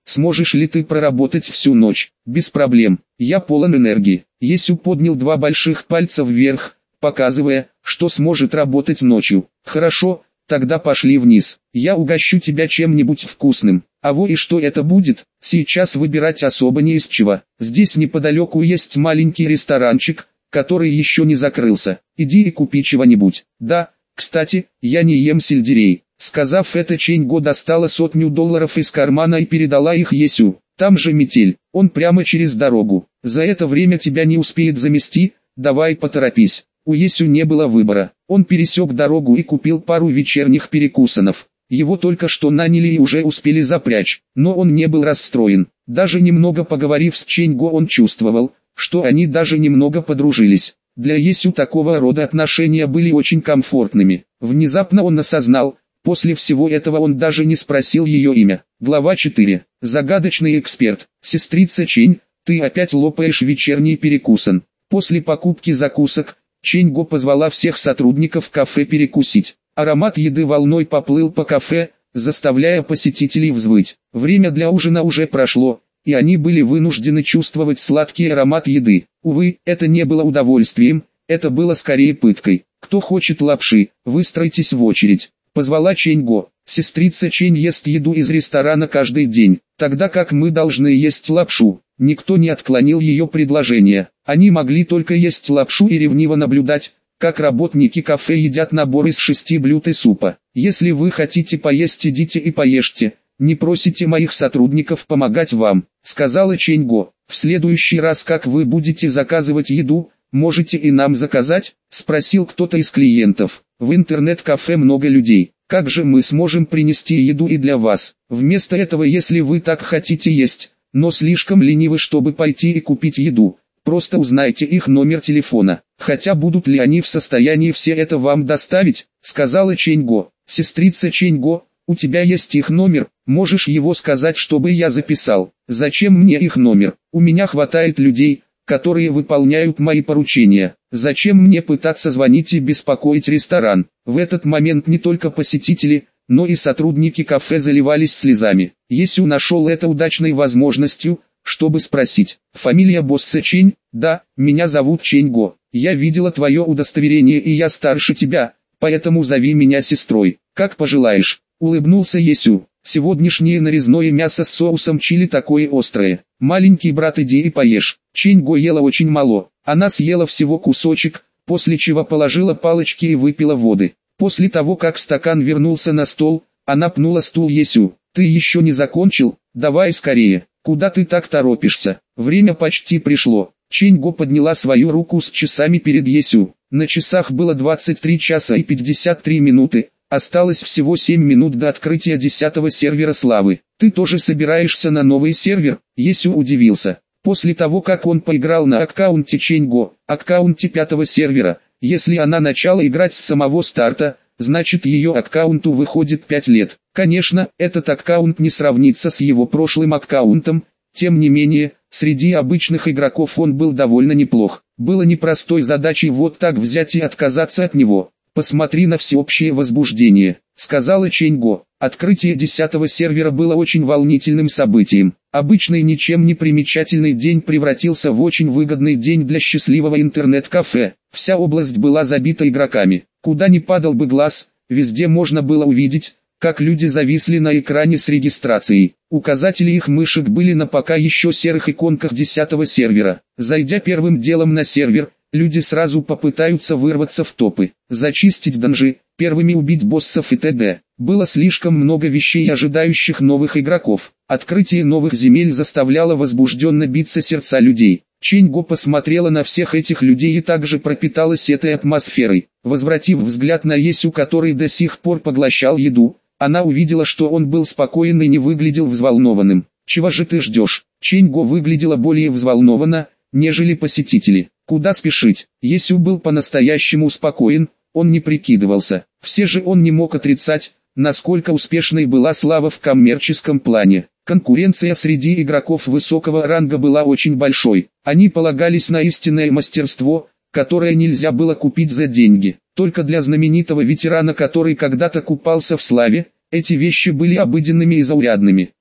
сможешь ли ты проработать всю ночь? Без проблем, я полон энергии. Есю поднял два больших пальца вверх, показывая, что сможет работать ночью. Хорошо, тогда пошли вниз. Я угощу тебя чем-нибудь вкусным. А во и что это будет? Сейчас выбирать особо не из чего. Здесь неподалеку есть маленький ресторанчик, который еще не закрылся. Иди и купи чего-нибудь. Да, кстати, я не ем сельдерей. Сказав это, Ченьго достала сотню долларов из кармана и передала их Есю. Там же метель, он прямо через дорогу. За это время тебя не успеет замести, давай поторопись. У Есю не было выбора. Он пересек дорогу и купил пару вечерних перекусанов. Его только что наняли и уже успели запрячь, но он не был расстроен. Даже немного поговорив с Ченьго, он чувствовал, что они даже немного подружились. Для Есю такого рода отношения были очень комфортными. Внезапно он осознал, после всего этого он даже не спросил ее имя. Глава четыре. Загадочный эксперт. Сестрица Чень, ты опять лопаешь вечерний перекусан. После покупки закусок, Ченьго позвала всех сотрудников кафе перекусить. Аромат еды волной поплыл по кафе, заставляя посетителей взвыть. Время для ужина уже прошло, и они были вынуждены чувствовать сладкий аромат еды. Увы, это не было удовольствием, это было скорее пыткой. Кто хочет лапши, выстроитесь в очередь. Позвала Ченьго. Сестрица Чень ест еду из ресторана каждый день, тогда как мы должны есть лапшу. Никто не отклонил ее предложение. Они могли только есть лапшу и ревниво наблюдать, как работники кафе едят набор из шести блюд и супа. Если вы хотите поесть, идите и поешьте, не просите моих сотрудников помогать вам, сказала Ченьго. В следующий раз, как вы будете заказывать еду, можете и нам заказать, спросил кто-то из клиентов. В интернет-кафе много людей, как же мы сможем принести еду и для вас? Вместо этого, если вы так хотите есть, но слишком ленивы, чтобы пойти и купить еду, просто узнайте их номер телефона. Хотя будут ли они в состоянии все это вам доставить, сказала Ченьго. Сестрица Ченьго, у тебя есть их номер, можешь его сказать, чтобы я записал. Зачем мне их номер? У меня хватает людей, которые выполняют мои поручения. Зачем мне пытаться звонить и беспокоить ресторан? В этот момент не только посетители, но и сотрудники кафе заливались слезами. Есю нашел это удачной возможностью, чтобы спросить. Фамилия босса Чень? Да, меня зовут Ченьго. Я видела твое удостоверение и я старше тебя, поэтому зови меня сестрой. Как пожелаешь, улыбнулся Есю. Сегодняшнее нарезное мясо с соусом чили такое острое. Маленький брат, иди и поешь. Ченьго ела очень мало. Она съела всего кусочек, после чего положила палочки и выпила воды. После того, как стакан вернулся на стол, она пнула стул Есю. Ты еще не закончил? Давай скорее. Куда ты так торопишься? Время почти пришло. Ченьго подняла свою руку с часами перед Есю. На часах было двадцать три часа и пятьдесят три минуты. Осталось всего семь минут до открытия десятого сервера славы. Ты тоже собираешься на новый сервер? Есю удивился. После того, как он поиграл на аккаунте Ченьго, аккаунте пятого сервера, если она начала играть с самого старта, значит ее аккаунту выходит пять лет. Конечно, этот аккаунт не сравнится с его прошлым аккаунтом, тем не менее, среди обычных игроков он был довольно неплох. Было непростой задачей вот так взять и отказаться от него. Посмотри на всеобщее возбуждение, сказала Ченьго. Открытие десятого сервера было очень волнительным событием. Обычный ничем не примечательный день превратился в очень выгодный день для счастливого интернет-кафе. Вся область была забита игроками. Куда ни падал бы глаз, везде можно было увидеть, как люди зависли на экране с регистрацией. Указатели их мышек были на пока еще серых иконках десятого сервера. Зайдя первым делом на сервер, люди сразу попытаются вырваться в топы, зачистить данжи, первыми убить боссов и т.д. Было слишком много вещей, ожидающих новых игроков. Открытие новых земель заставляло возбужденно биться сердца людей. Ченьго посмотрела на всех этих людей и также пропиталась этой атмосферой. Возвратив взгляд на Есю, который до сих пор поглощал еду, она увидела, что он был спокоен и не выглядел взволнованным. «Чего же ты ждешь?» Ченьго выглядела более взволнованно, нежели посетители. «Куда спешить?» Есю был по-настоящему спокоен, он не прикидывался. Все же он не мог отрицать, насколько успешной была слава в коммерческом плане. Конкуренция среди игроков высокого ранга была очень большой. Они полагались на истинное мастерство, которое нельзя было купить за деньги. Только для знаменитого ветерана, который когда-то купался в славе, эти вещи были обыденными и заурядными.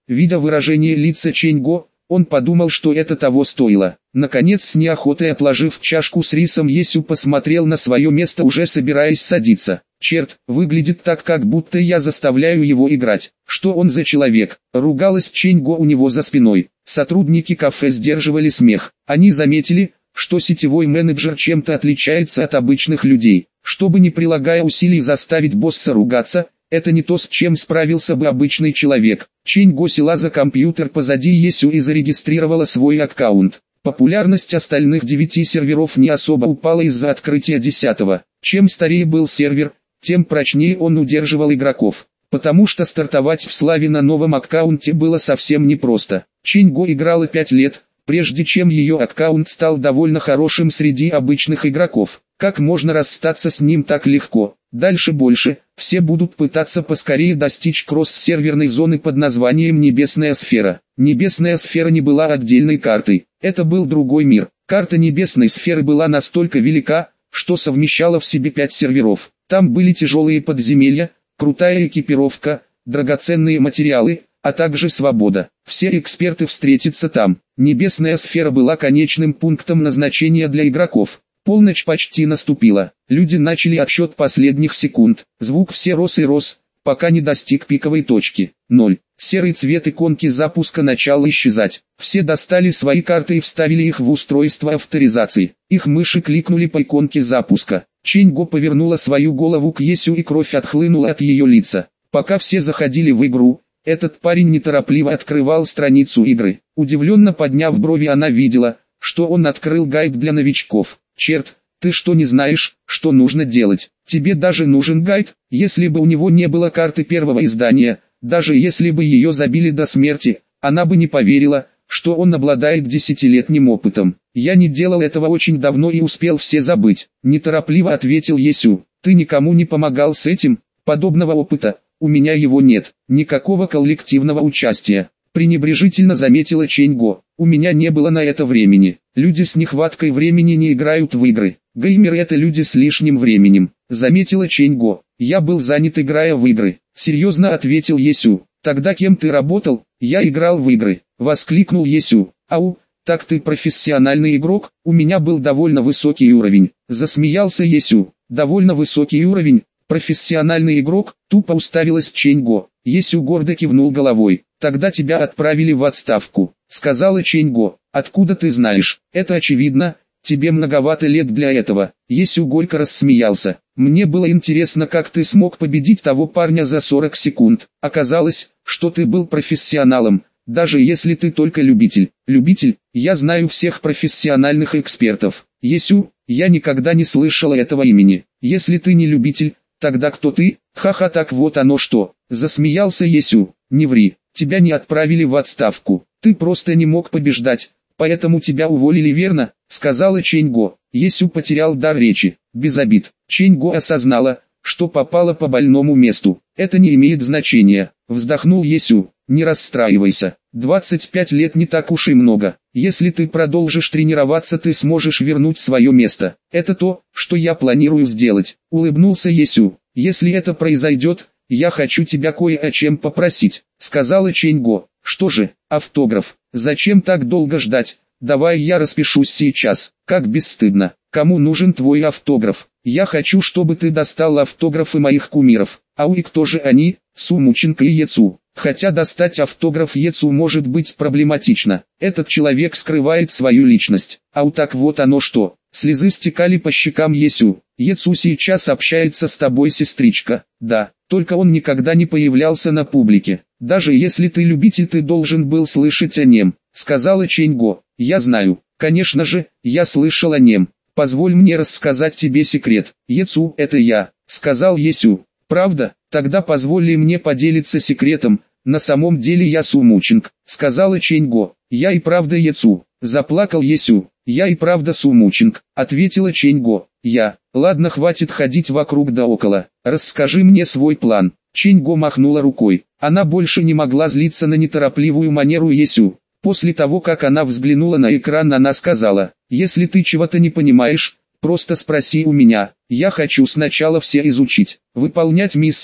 Видя выражение лица Чэнь-Го, он подумал, что это того стоило. Наконец, с неохотой отложив чашку с рисом, Есю посмотрел на свое место, уже собираясь садиться. «Черт, выглядит так, как будто я заставляю его играть. Что он за человек?» — ругалась Чэнь-Го у него за спиной. Сотрудники кафе сдерживали смех. Они заметили, что сетевой менеджер чем-то отличается от обычных людей. Чтобы не прилагая усилий заставить босса ругаться, это не то, с чем справился бы обычный человек. Чэнь-Го села за компьютер позади Есю и зарегистрировала свой аккаунт. Популярность остальных девяти серверов не особо упала из-за открытия десятого. Чем старее был сервер, тем прочнее он удерживал игроков. Потому что стартовать в славе на новом аккаунте было совсем непросто. Чэнь-Го играла пять лет, прежде чем ее аккаунт стал довольно хорошим среди обычных игроков. Как можно расстаться с ним так легко? Дальше больше, все будут пытаться поскорее достичь кросс-серверной зоны под названием Небесная сфера. Небесная сфера не была отдельной картой, это был другой мир. Карта Небесной сферы была настолько велика, что совмещала в себе пять серверов. Там были тяжелые подземелья, крутая экипировка, драгоценные материалы, а также свобода. Все эксперты встретятся там. Небесная сфера была конечным пунктом назначения для игроков. Полночь почти наступила. Люди начали отсчет последних секунд. Звук все рос и рос, пока не достиг пиковой точки. ноль. Серый цвет иконки запуска начал исчезать. Все достали свои карты и вставили их в устройство авторизации. Их мыши кликнули по иконке запуска. Чэнь-Го повернула свою голову к Есю, и кровь отхлынула от ее лица. Пока все заходили в игру, этот парень неторопливо открывал страницу игры. Удивленно подняв брови, она видела, что он открыл гайд для новичков. «Черт, ты что, не знаешь, что нужно делать? Тебе даже нужен гайд?» Если бы у него не было карты первого издания, даже если бы ее забили до смерти, она бы не поверила, что он обладает десятилетним опытом. «Я не делал этого очень давно и успел все забыть», — неторопливо ответил Есю. «Ты никому не помогал с этим? Подобного опыта у меня его нет, никакого коллективного участия», — пренебрежительно заметила Чэнь-Го. «У меня не было на это времени. Люди с нехваткой времени не играют в игры. Геймеры — это люди с лишним временем», — заметила Чэнь-Го. «Я был занят, играя в игры», — серьезно ответил Есю. «Тогда кем ты работал?» «Я играл в игры», — воскликнул Есю. «Ау, так ты профессиональный игрок?» «У меня был довольно высокий уровень», — засмеялся Есю. «Довольно высокий уровень? Профессиональный игрок?» — тупо уставилась Чэнь-Го. Есю гордо кивнул головой. «Тогда тебя отправили в отставку», — сказала Чэнь-Го. «Откуда ты знаешь?» «Это очевидно, тебе многовато лет для этого». Есю горько рассмеялся. «Мне было интересно, как ты смог победить того парня за сорок секунд. Оказалось, что ты был профессионалом, даже если ты только любитель». «Любитель? Я знаю всех профессиональных экспертов». «Есю, я никогда не слышала этого имени. Если ты не любитель, тогда кто ты?» «Ха-ха, так вот оно что», — засмеялся Есю. «Не ври, тебя не отправили в отставку, ты просто не мог побеждать, поэтому тебя уволили, верно?» — сказала Чэнь-Го. Есю потерял дар речи. «Без обид». Чэнь-Го осознала, что попала по больному месту. «Это не имеет значения», — вздохнул Есю. «Не расстраивайся, двадцать пять лет не так уж и много. Если ты продолжишь тренироваться, ты сможешь вернуть свое место. Это то, что я планирую сделать», — улыбнулся Есю. «Если это произойдет, я хочу тебя кое о чем попросить», — сказала Чэнь-Го. «Что же, автограф? Зачем так долго ждать? Давай я распишусь сейчас». «Как бесстыдно. Кому нужен твой автограф? Я хочу, чтобы ты достал автографы моих кумиров». «Ау, и кто же они?» «Сумученко и Ецу». Хотя достать автограф Ецу может быть проблематично. Этот человек скрывает свою личность. «Ау, так вот оно что». Слезы стекали по щекам Есю. «Ецу сейчас общается с тобой, сестричка». «Да, только он никогда не появлялся на публике. Даже если ты любитель, ты должен был слышать о нем», — сказала Чэнь-Го. «Я знаю, конечно же, я слышал о нем. Позволь мне рассказать тебе секрет. Ецу — это я», — сказал Есю. «Правда? Тогда позволь мне поделиться секретом. На самом деле я Сумученко», — сказала Чэнь-Го. «Я и правда Ецу», — заплакал Есю. «Я и правда Сумученко», — ответила Чэнь-Го. «Я. Ладно, хватит ходить вокруг да около. Расскажи мне свой план». Чэнь-Го махнула рукой. Она больше не могла злиться на неторопливую манеру Есю. После того, как она взглянула на экран, она сказала: «Если ты чего-то не понимаешь, просто спроси у меня. Я хочу сначала все изучить. Выполнять миссии,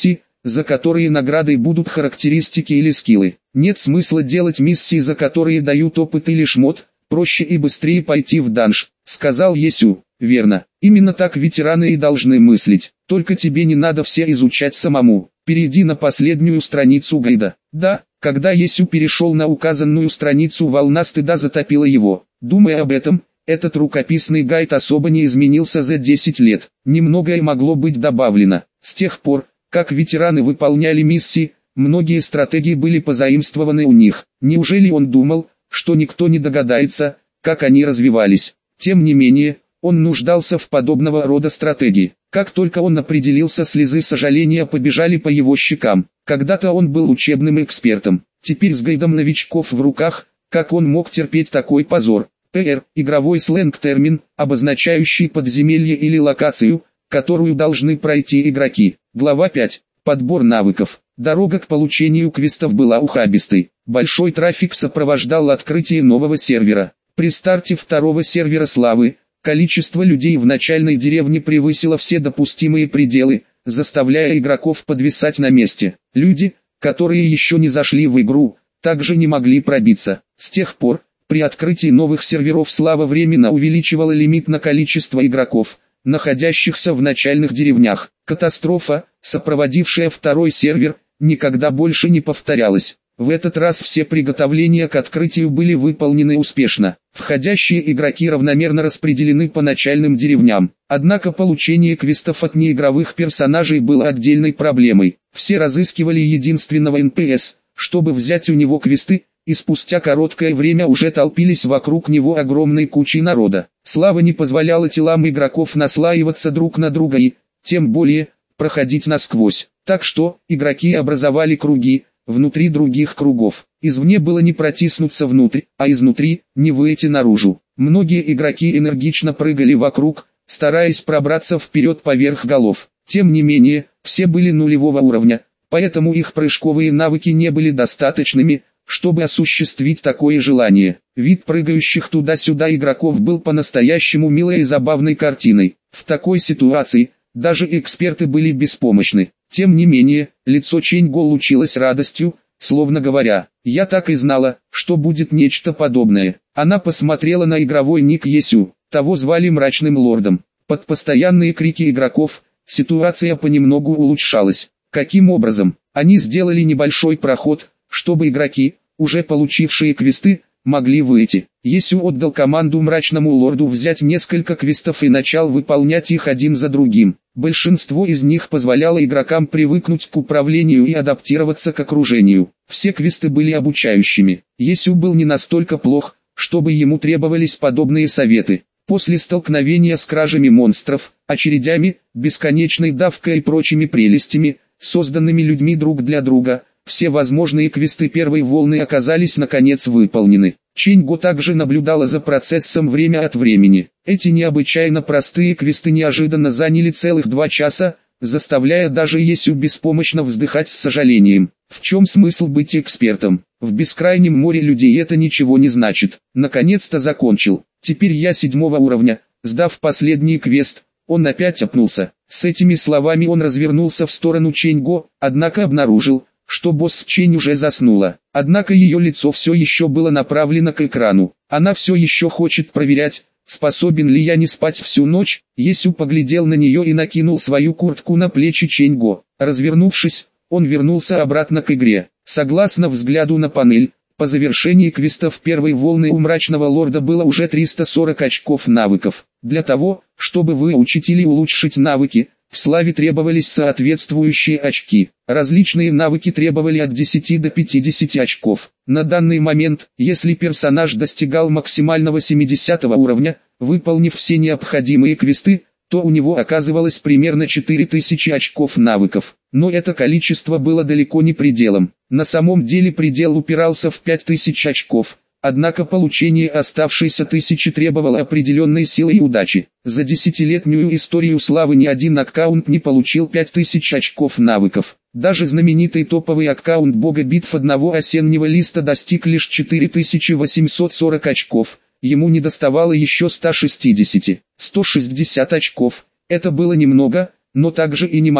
за которые наградой будут характеристики или скиллы. Нет смысла делать миссии, за которые дают опыт или шмот, проще и быстрее пойти в данж, сказал Есю. Верно, именно так ветераны и должны мыслить, только тебе не надо все изучать самому. Перейди на последнюю страницу гайда. Да, когда Есю перешел на указанную страницу, волна стыда затопила его. Думая об этом, этот рукописный гайд особо не изменился за десять лет. Немногое могло быть добавлено. С тех пор, как ветераны выполняли миссии, многие стратегии были позаимствованы у них. Неужели он думал, что никто не догадается, как они развивались? Тем не менее, он нуждался в подобного рода стратегии. Как только он определился, слезы сожаления побежали по его щекам. Когда-то он был учебным экспертом. Теперь с гайдом новичков в руках, как он мог терпеть такой позор? ПР – игровой сленг-термин, обозначающий подземелье или локацию, которую должны пройти игроки. Глава пять. Подбор навыков. Дорога к получению квестов была ухабистой. Большой трафик сопровождал открытие нового сервера. При старте второго сервера славы, количество людей в начальной деревне превысило все допустимые пределы, заставляя игроков подвисать на месте. Люди, которые еще не зашли в игру, также не могли пробиться. С тех пор, при открытии новых серверов слава временно увеличивала лимит на количество игроков, находящихся в начальных деревнях. Катастрофа, сопроводившая второй сервер, никогда больше не повторялась. В этот раз все приготовления к открытию были выполнены успешно. Входящие игроки равномерно распределены по начальным деревням. Однако получение квестов от неигровых персонажей было отдельной проблемой. Все разыскивали единственного эн пи эс, чтобы взять у него квесты, и спустя короткое время уже толпились вокруг него огромной кучей народа. Слава не позволяла телам игроков наслаиваться друг на друга и, тем более, проходить насквозь. Так что, игроки образовали круги, внутри других кругов. Извне было не протиснуться внутрь, а изнутри не выйти наружу. Многие игроки энергично прыгали вокруг, стараясь пробраться вперед поверх голов. Тем не менее, все были нулевого уровня, поэтому их прыжковые навыки не были достаточными, чтобы осуществить такое желание. Вид прыгающих туда-сюда игроков был по-настоящему милой и забавной картиной. В такой ситуации, даже эксперты были беспомощны. Тем не менее, лицо Чэньго лучилось радостью, словно говоря: «Я так и знала, что будет нечто подобное». Она посмотрела на игровой ник Есю, того звали Мрачным Лордом. Под постоянные крики игроков, ситуация понемногу улучшалась. Каким образом? Они сделали небольшой проход, чтобы игроки, уже получившие квесты, могли выйти. Есю отдал команду Мрачному Лорду взять несколько квестов и начал выполнять их один за другим. Большинство из них позволяло игрокам привыкнуть к управлению и адаптироваться к окружению. Все квесты были обучающими. Есю был не настолько плох, чтобы ему требовались подобные советы. После столкновения с кражами монстров, очередями, бесконечной давкой и прочими прелестями, созданными людьми друг для друга, все возможные квесты первой волны оказались наконец выполнены. Чэньго также наблюдала за процессом время от времени. Эти необычайно простые квесты неожиданно заняли целых два часа, заставляя даже Есю беспомощно вздыхать с сожалением. В чем смысл быть экспертом? В бескрайнем море людей это ничего не значит. Наконец-то закончил. Теперь я седьмого уровня. Сдав последний квест, он опять опнулся. С этими словами он развернулся в сторону Чэньго, однако обнаружил, что босс Чэнь уже заснула. Однако ее лицо все еще было направлено к экрану. Она все еще хочет проверять, способен ли я не спать всю ночь. Есю поглядел на нее и накинул свою куртку на плечи Чэньго. Развернувшись, он вернулся обратно к игре. Согласно взгляду на панель, по завершении квестов первой волны у Мрачного Лорда было уже триста сорок очков навыков. Для того, чтобы выучить или улучшить навыки, в славе требовались соответствующие очки. Различные навыки требовали от десяти до пятидесяти очков. На данный момент, если персонаж достигал максимального семидесятого уровня, выполнив все необходимые квесты, то у него оказывалось примерно четыре тысячи очков навыков. Но это количество было далеко не пределом. На самом деле предел упирался в пять тысяч очков. Однако получение оставшейся тысячи требовало определенной силы и удачи. За десятилетнюю историю славы ни один аккаунт не получил пять тысяч очков навыков. Даже знаменитый топовый аккаунт Бога битв одного осеннего листа достиг лишь четыре тысячи восемьсот сорок очков. Ему недоставало еще ста шестидесяти. сто шестьдесят очков. Это было немного, но также и немало.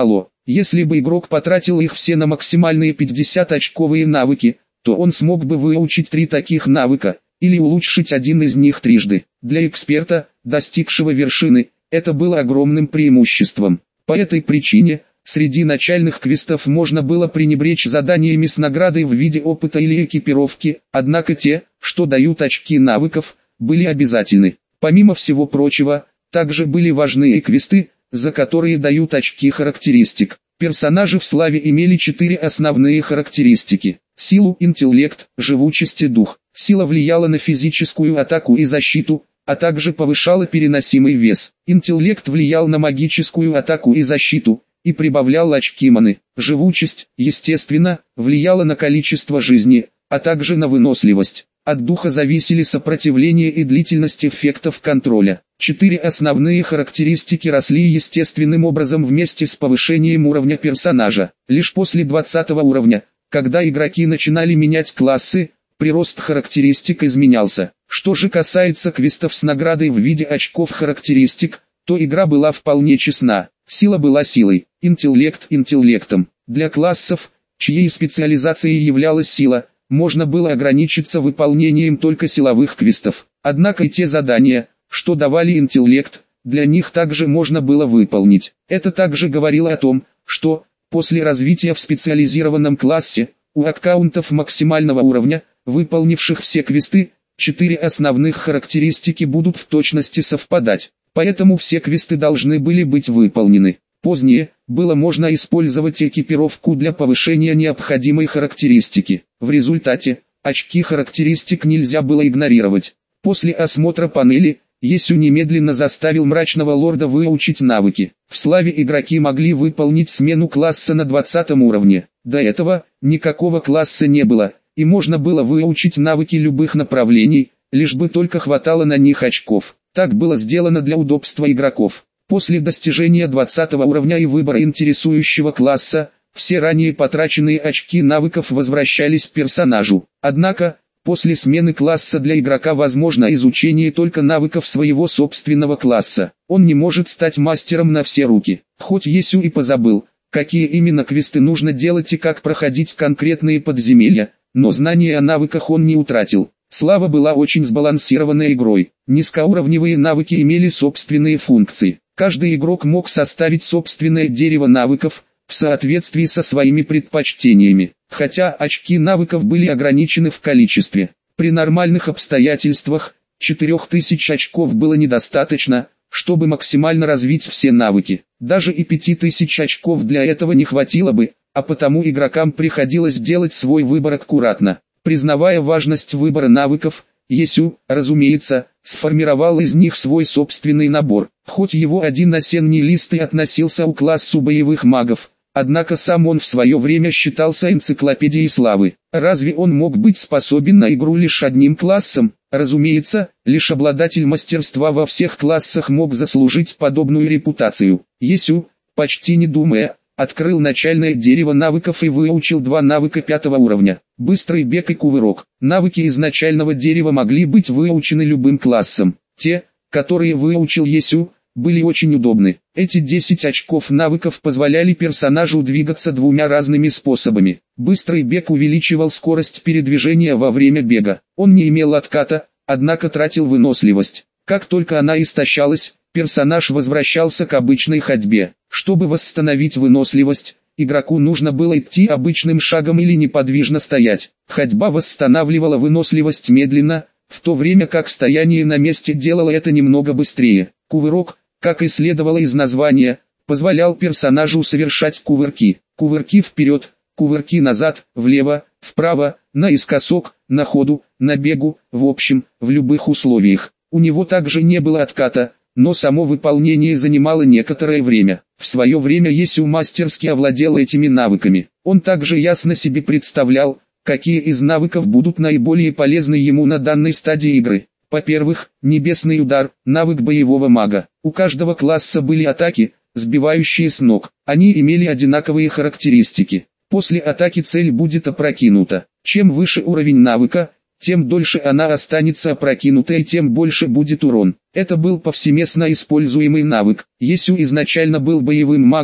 Если бы игрок потратил их все на максимальные пятьдесят очковые навыки, то он смог бы выучить три таких навыка, или улучшить один из них трижды. Для эксперта, достигшего вершины, это было огромным преимуществом. По этой причине, среди начальных квестов можно было пренебречь заданиями с наградой в виде опыта или экипировки, однако те, что дают очки навыков, были обязательны. Помимо всего прочего, также были важны и квесты, за которые дают очки характеристик. Персонажи в славе имели четыре основные характеристики: силу, интеллект, живучесть и дух. Сила влияла на физическую атаку и защиту, а также повышала переносимый вес. Интеллект влиял на магическую атаку и защиту, и прибавлял очки маны. Живучесть, естественно, влияла на количество жизни, а также на выносливость. От духа зависели сопротивление и длительность эффектов контроля. Четыре основные характеристики росли естественным образом вместе с повышением уровня персонажа. Лишь после двадцатого уровня, когда игроки начинали менять классы, прирост характеристик изменялся. Что же касается квестов с наградой в виде очков характеристик, то игра была вполне честна. Сила была силой, интеллект интеллектом. Для классов, чьей специализацией являлась сила, можно было ограничиться выполнением только силовых квестов. Однако и те задания, что давали интеллект, для них также можно было выполнить. Это также говорило о том, что, после развития в специализированном классе, у аккаунтов максимального уровня, выполнивших все квесты, четыре основных характеристики будут в точности совпадать. Поэтому все квесты должны были быть выполнены. Позднее, было можно использовать экипировку для повышения необходимой характеристики. В результате, очки характеристик нельзя было игнорировать. После осмотра панели, Есю немедленно заставил Мрачного Лорда выучить навыки. В славе игроки могли выполнить смену класса на двадцатом уровне. До этого, никакого класса не было, и можно было выучить навыки любых направлений, лишь бы только хватало на них очков. Так было сделано для удобства игроков. После достижения двадцатого уровня и выбора интересующего класса, все ранее потраченные очки навыков возвращались персонажу. Однако, после смены класса для игрока возможно изучение только навыков своего собственного класса. Он не может стать мастером на все руки. Хоть Есю и позабыл, какие именно квесты нужно делать и как проходить конкретные подземелья, но знания о навыках он не утратил. Слава была очень сбалансированной игрой. Низкоуровневые навыки имели собственные функции. Каждый игрок мог составить собственное дерево навыков, в соответствии со своими предпочтениями, хотя очки навыков были ограничены в количестве. При нормальных обстоятельствах, четырёх тысяч очков было недостаточно, чтобы максимально развить все навыки. Даже и пяти тысяч очков для этого не хватило бы, а потому игрокам приходилось делать свой выбор аккуратно. Признавая важность выбора навыков, Есю, разумеется, сформировал из них свой собственный набор. Хоть его один осенний лист и относился к классу боевых магов, однако сам он в свое время считался энциклопедией славы. Разве он мог быть способен на игру лишь одним классом? Разумеется, лишь обладатель мастерства во всех классах мог заслужить подобную репутацию. Есю, почти не думая, открыл начальное дерево навыков и выучил два навыка пятого уровня. Быстрый бег и кувырок. Навыки из начального дерева могли быть выучены любым классом. Те, которые выучил Есю, были очень удобны. Эти десять очков навыков позволяли персонажу двигаться двумя разными способами. Быстрый бег увеличивал скорость передвижения во время бега. Он не имел отката, однако тратил выносливость. Как только она истощалась, персонаж возвращался к обычной ходьбе. Чтобы восстановить выносливость, игроку нужно было идти обычным шагом или неподвижно стоять. Ходьба восстанавливала выносливость медленно, в то время как стояние на месте делало это немного быстрее. Кувырок, как и следовало из названия, позволял персонажу совершать кувырки. Кувырки вперед, кувырки назад, влево, вправо, наискосок, на ходу, на бегу, в общем, в любых условиях. У него также не было отката, но само выполнение занимало некоторое время. В свое время Есю мастерски овладел этими навыками. Он также ясно себе представлял, какие из навыков будут наиболее полезны ему на данной стадии игры. Во-первых, небесный удар, навык боевого мага. У каждого класса были атаки, сбивающие с ног. Они имели одинаковые характеристики. После атаки цель будет опрокинута. Чем выше уровень навыка, тем дольше она останется опрокинутой и тем больше будет урон. Это был повсеместно используемый навык. Есю изначально был боевым магом,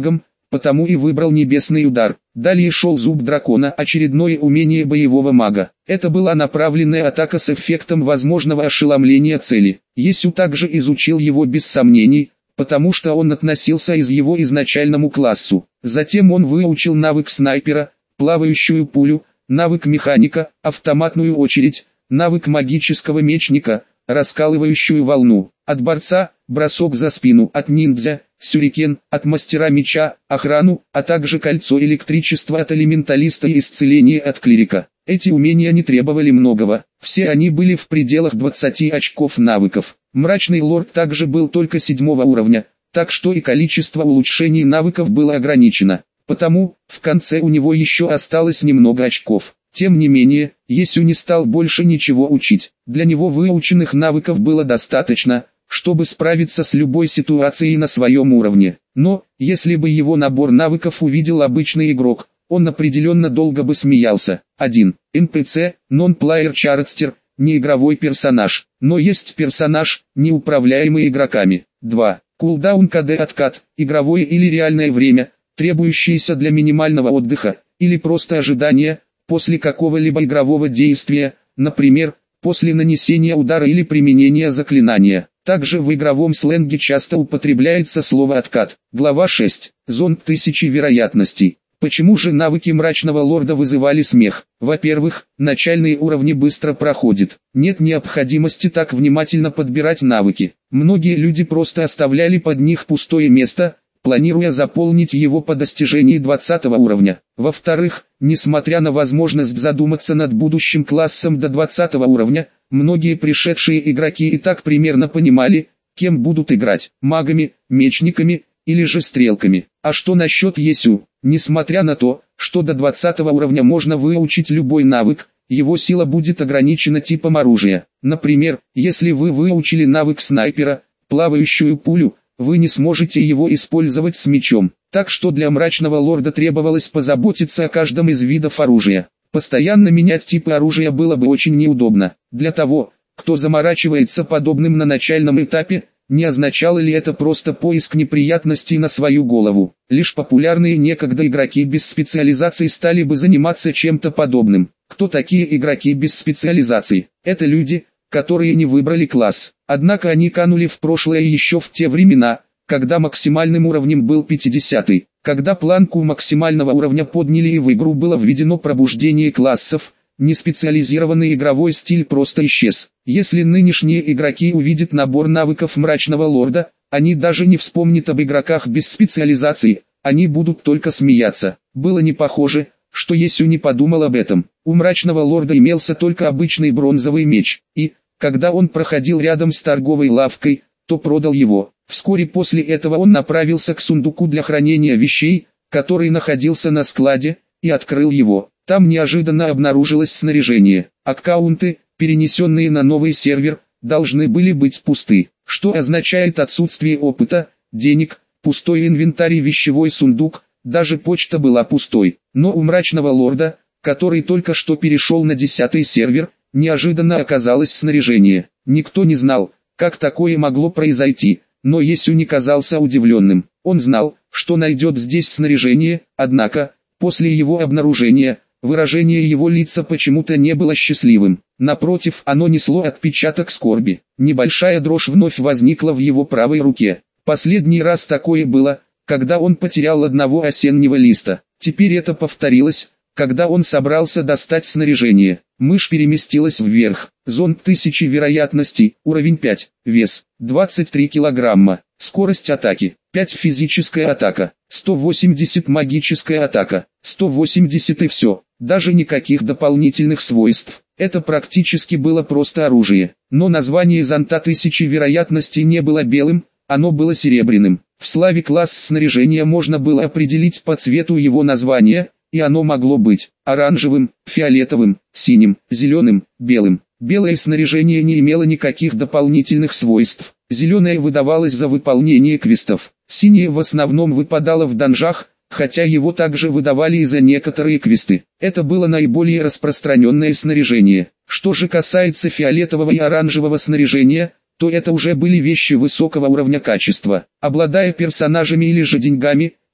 потому и выбрал небесный удар. Далее шел зуб дракона, очередное умение боевого мага. Это была направленная атака с эффектом возможного ошеломления цели. Есю также изучил его без сомнений, потому что он относился из его изначальному классу. Затем он выучил навык снайпера, плавающую пулю, навык механика, автоматную очередь, навык магического мечника, раскалывающую волну. От борца – бросок за спину, от ниндзя – сюрикен, от мастера меча – охрану, а также кольцо электричества от элементалиста и исцеление от клирика. Эти умения не требовали многого, все они были в пределах двадцати очков навыков. Мрачный лорд также был только седьмого уровня, так что и количество улучшений навыков было ограничено, потому в конце у него еще осталось немного очков. Тем не менее, Есю не стал больше ничего учить. Для него выученных навыков было достаточно, чтобы справиться с любой ситуацией на своем уровне. Но, если бы его набор навыков увидел обычный игрок, он определенно долго бы смеялся. один. эн пи си, Non-Player Character, не игровой персонаж, но есть персонаж, неуправляемый игроками. два. Кулдаун ка дэ откат, игровое или реальное время, требующееся для минимального отдыха, или просто ожидания, после какого-либо игрового действия, например, после нанесения удара или применения заклинания. Также в игровом сленге часто употребляется слово «откат». Глава шесть. Зонд тысячи вероятностей. Почему же навыки мрачного лорда вызывали смех? Во-первых, начальные уровни быстро проходят. Нет необходимости так внимательно подбирать навыки. Многие люди просто оставляли под них пустое место, планируя заполнить его по достижении двадцатого уровня. Во-вторых, несмотря на возможность задуматься над будущим классом до двадцатого уровня, многие пришедшие игроки и так примерно понимали, кем будут играть – магами, мечниками или же стрелками. А что насчет Есю? Несмотря на то, что до двадцатого уровня можно выучить любой навык, его сила будет ограничена типом оружия. Например, если вы выучили навык снайпера, плавающую пулю, вы не сможете его использовать с мечом. Так что для мрачного лорда требовалось позаботиться о каждом из видов оружия. Постоянно менять типы оружия было бы очень неудобно. Для того, кто заморачивается подобным на начальном этапе, не означало ли это просто поиск неприятностей на свою голову. Лишь популярные некогда игроки без специализации стали бы заниматься чем-то подобным. Кто такие игроки без специализации? Это люди, которые не выбрали класс. Однако они канули в прошлое еще в те времена, когда максимальным уровнем был пятидесятый. Когда планку максимального уровня подняли и в игру было введено пробуждение классов, неспециализированный игровой стиль просто исчез. Если нынешние игроки увидят набор навыков мрачного лорда, они даже не вспомнят об игроках без специализации, они будут только смеяться. Было не похоже, что Есю не подумал об этом. У мрачного лорда имелся только обычный бронзовый меч, и, когда он проходил рядом с торговой лавкой, то продал его. Вскоре после этого он направился к сундуку для хранения вещей, который находился на складе, и открыл его. Там неожиданно обнаружилось снаряжение. Аккаунты, перенесенные на новый сервер, должны были быть пусты, что означает отсутствие опыта, денег, пустой инвентарь и вещевой сундук, даже почта была пустой. Но у мрачного лорда, который только что перешел на десятый сервер, неожиданно оказалось снаряжение. Никто не знал, как такое могло произойти, но Есю не казался удивленным. Он знал, что найдет здесь снаряжение, однако, после его обнаружения, выражение его лица почему-то не было счастливым. Напротив, оно несло отпечаток скорби. Небольшая дрожь вновь возникла в его правой руке. Последний раз такое было, когда он потерял одного осеннего листа. Теперь это повторилось, когда он собрался достать снаряжение. Мышь переместилась вверх. Зонд тысячи вероятностей, уровень пять, вес двадцать три килограмма, скорость атаки пять, физическая атака сто восемьдесят, магическая атака сто восемьдесят и все, даже никаких дополнительных свойств. Это практически было просто оружие. Но название зонта тысячи вероятностей не было белым, оно было серебряным. В славе класс снаряжения можно было определить по цвету его названия, и оно могло быть оранжевым, фиолетовым, синим, зеленым, белым. Белое снаряжение не имело никаких дополнительных свойств. Зеленое выдавалось за выполнение квестов. Синее в основном выпадало в данжах, хотя его также выдавали и за некоторые квесты. Это было наиболее распространенное снаряжение. Что же касается фиолетового и оранжевого снаряжения, то это уже были вещи высокого уровня качества. Обладая персонажами или же деньгами,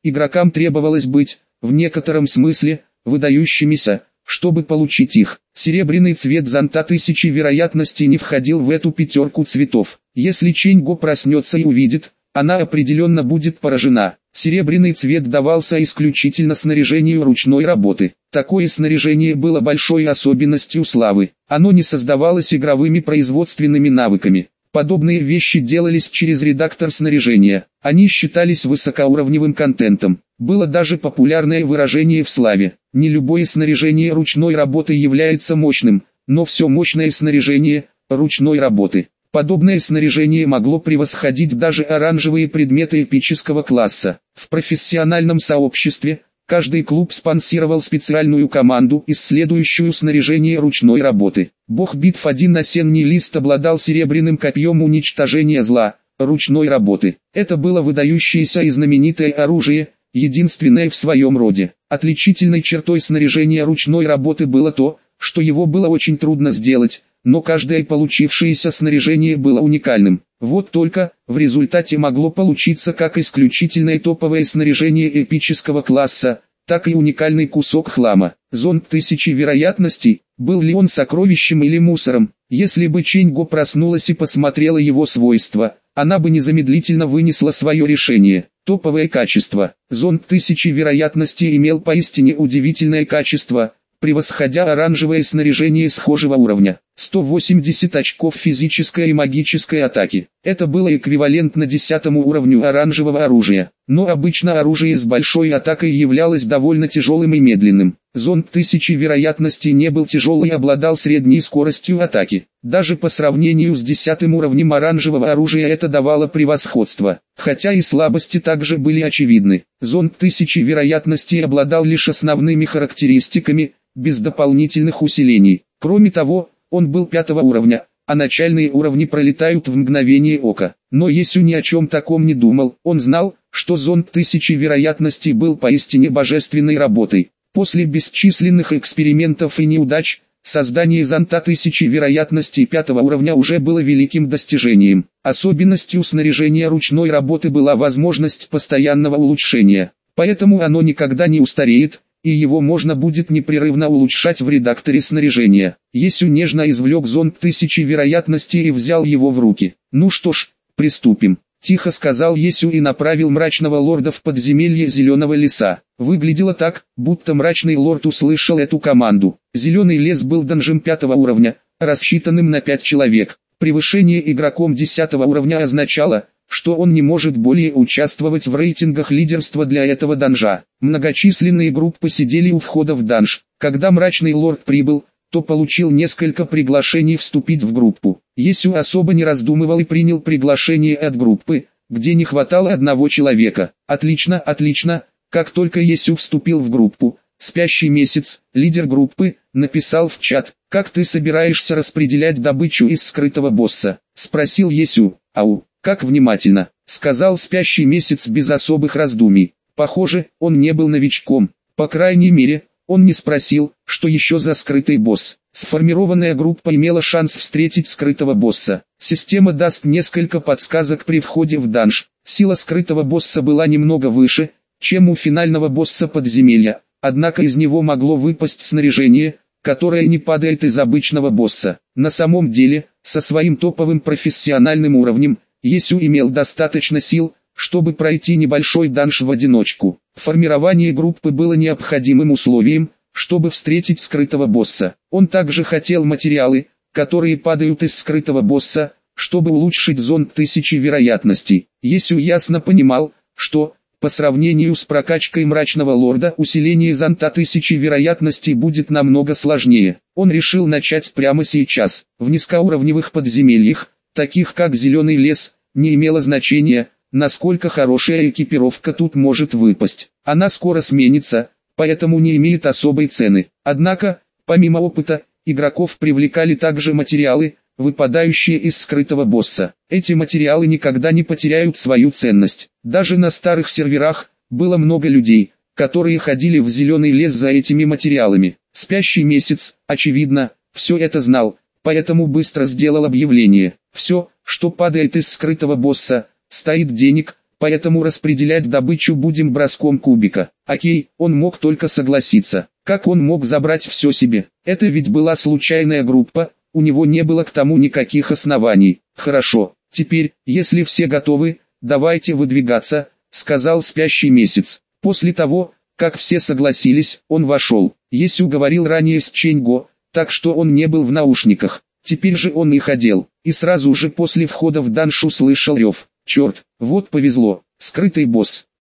Игрокам требовалось быть, в некотором смысле, выдающимися, чтобы получить их. Серебряный цвет зонта тысячи вероятностей не входил в эту пятерку цветов. Если Ченьго проснется и увидит, она определенно будет поражена. Серебряный цвет давался исключительно снаряжению ручной работы. Такое снаряжение было большой особенностью славы. Оно не создавалось игровыми производственными навыками. Подобные вещи делались через редактор снаряжения. Они считались высокоуровневым контентом. Было даже популярное выражение в славе: не любое снаряжение ручной работы является мощным, но все мощное снаряжение ручной работы. Подобное снаряжение могло превосходить даже оранжевые предметы эпического класса. В профессиональном сообществе каждый клуб спонсировал специальную команду, исследующую снаряжение ручной работы. Бог битв один осенний лист обладал серебряным копьем уничтожения зла ручной работы. Это было выдающееся и знаменитое оружие, единственное в своем роде. Отличительной чертой снаряжения ручной работы было то, что его было очень трудно сделать, но каждое получившееся снаряжение было уникальным. Вот только, в результате могло получиться как исключительное топовое снаряжение эпического класса, так и уникальный кусок хлама. Зонт тысячи вероятностей, был ли он сокровищем или мусором? Если бы Ченьго проснулась и посмотрела его свойства, она бы незамедлительно вынесла свое решение. Топовое качество. Зонт тысячи вероятностей имел поистине удивительное качество, превосходя оранжевое снаряжение схожего уровня. сто восемьдесят очков физической и магической атаки. Это было эквивалентно десятому уровню оранжевого оружия. Но обычно оружие с большой атакой являлось довольно тяжелым и медленным. Зонт тысячи вероятностей не был тяжелый и обладал средней скоростью атаки. Даже по сравнению с десятым уровнем оранжевого оружия это давало превосходство. Хотя и слабости также были очевидны. Зонт тысячи вероятностей обладал лишь основными характеристиками, без дополнительных усилений. Кроме того, он был пятого уровня, а начальные уровни пролетают в мгновение ока. Но Есю ни о чем таком не думал. Он знал, что зонт тысячи вероятностей был поистине божественной работой. После бесчисленных экспериментов и неудач, создание зонта тысячи вероятностей пятого уровня уже было великим достижением. Особенностью снаряжения ручной работы была возможность постоянного улучшения. Поэтому оно никогда не устареет, и его можно будет непрерывно улучшать в редакторе снаряжения. Есю нежно извлек зонт тысячи вероятностей и взял его в руки. «Ну что ж, приступим», — тихо сказал Есю и направил мрачного лорда в подземелье зеленого леса. Выглядело так, будто мрачный лорд услышал эту команду. Зеленый лес был данжем пятого уровня, рассчитанным на пять человек. Превышение игроком десятого уровня означало, что он не может более участвовать в рейтингах лидерства для этого данжа. Многочисленные группы сидели у входа в данж. Когда мрачный лорд прибыл, то получил несколько приглашений вступить в группу. Есю особо не раздумывал и принял приглашение от группы, где не хватало одного человека. Отлично, отлично. Как только Есю вступил в группу, Спящий Месяц, лидер группы, написал в чат: «Как ты собираешься распределять добычу из скрытого босса?» — спросил Есю. «Ау, как внимательно», — сказал Спящий Месяц без особых раздумий. Похоже, он не был новичком. По крайней мере, он не спросил, что еще за скрытый босс. Сформированная группа имела шанс встретить скрытого босса. Система даст несколько подсказок при входе в данж. Сила скрытого босса была немного выше, чем у финального босса подземелья, однако из него могло выпасть снаряжение, которое не падает из обычного босса. На самом деле, со своим топовым профессиональным уровнем, Есю имел достаточно сил, чтобы пройти небольшой данж в одиночку. Формирование группы было необходимым условием, чтобы встретить скрытого босса. Он также хотел материалы, которые падают из скрытого босса, чтобы улучшить зонт тысячи вероятностей. Есю ясно понимал, что, по сравнению с прокачкой мрачного лорда, усиление зонта тысячи вероятностей будет намного сложнее. Он решил начать прямо сейчас. В низкоуровневых подземельях, таких как Зеленый лес, не имело значения, насколько хорошая экипировка тут может выпасть. Она скоро сменится, поэтому не имеет особой цены. Однако, помимо опыта, игроков привлекали также материалы, выпадающие из скрытого босса. Эти материалы никогда не потеряют свою ценность. Даже на старых серверах было много людей, которые ходили в Зеленый лес за этими материалами. Спящий Месяц, очевидно, все это знал, поэтому быстро сделал объявление. Все, что падает из скрытого босса, стоит денег, поэтому распределять добычу будем броском кубика. Окей, он мог только согласиться. Как он мог забрать все себе? Это ведь была случайная группа, у него не было к тому никаких оснований. Хорошо, теперь, если все готовы, давайте выдвигаться, сказал спящий месяц. После того, как все согласились, он вошел. Есю говорил ранее с Ченьго, так что он не был в наушниках. Теперь же он их одел, и сразу же после входа в даншу слышал рев. Черт, вот повезло, скрытый босс.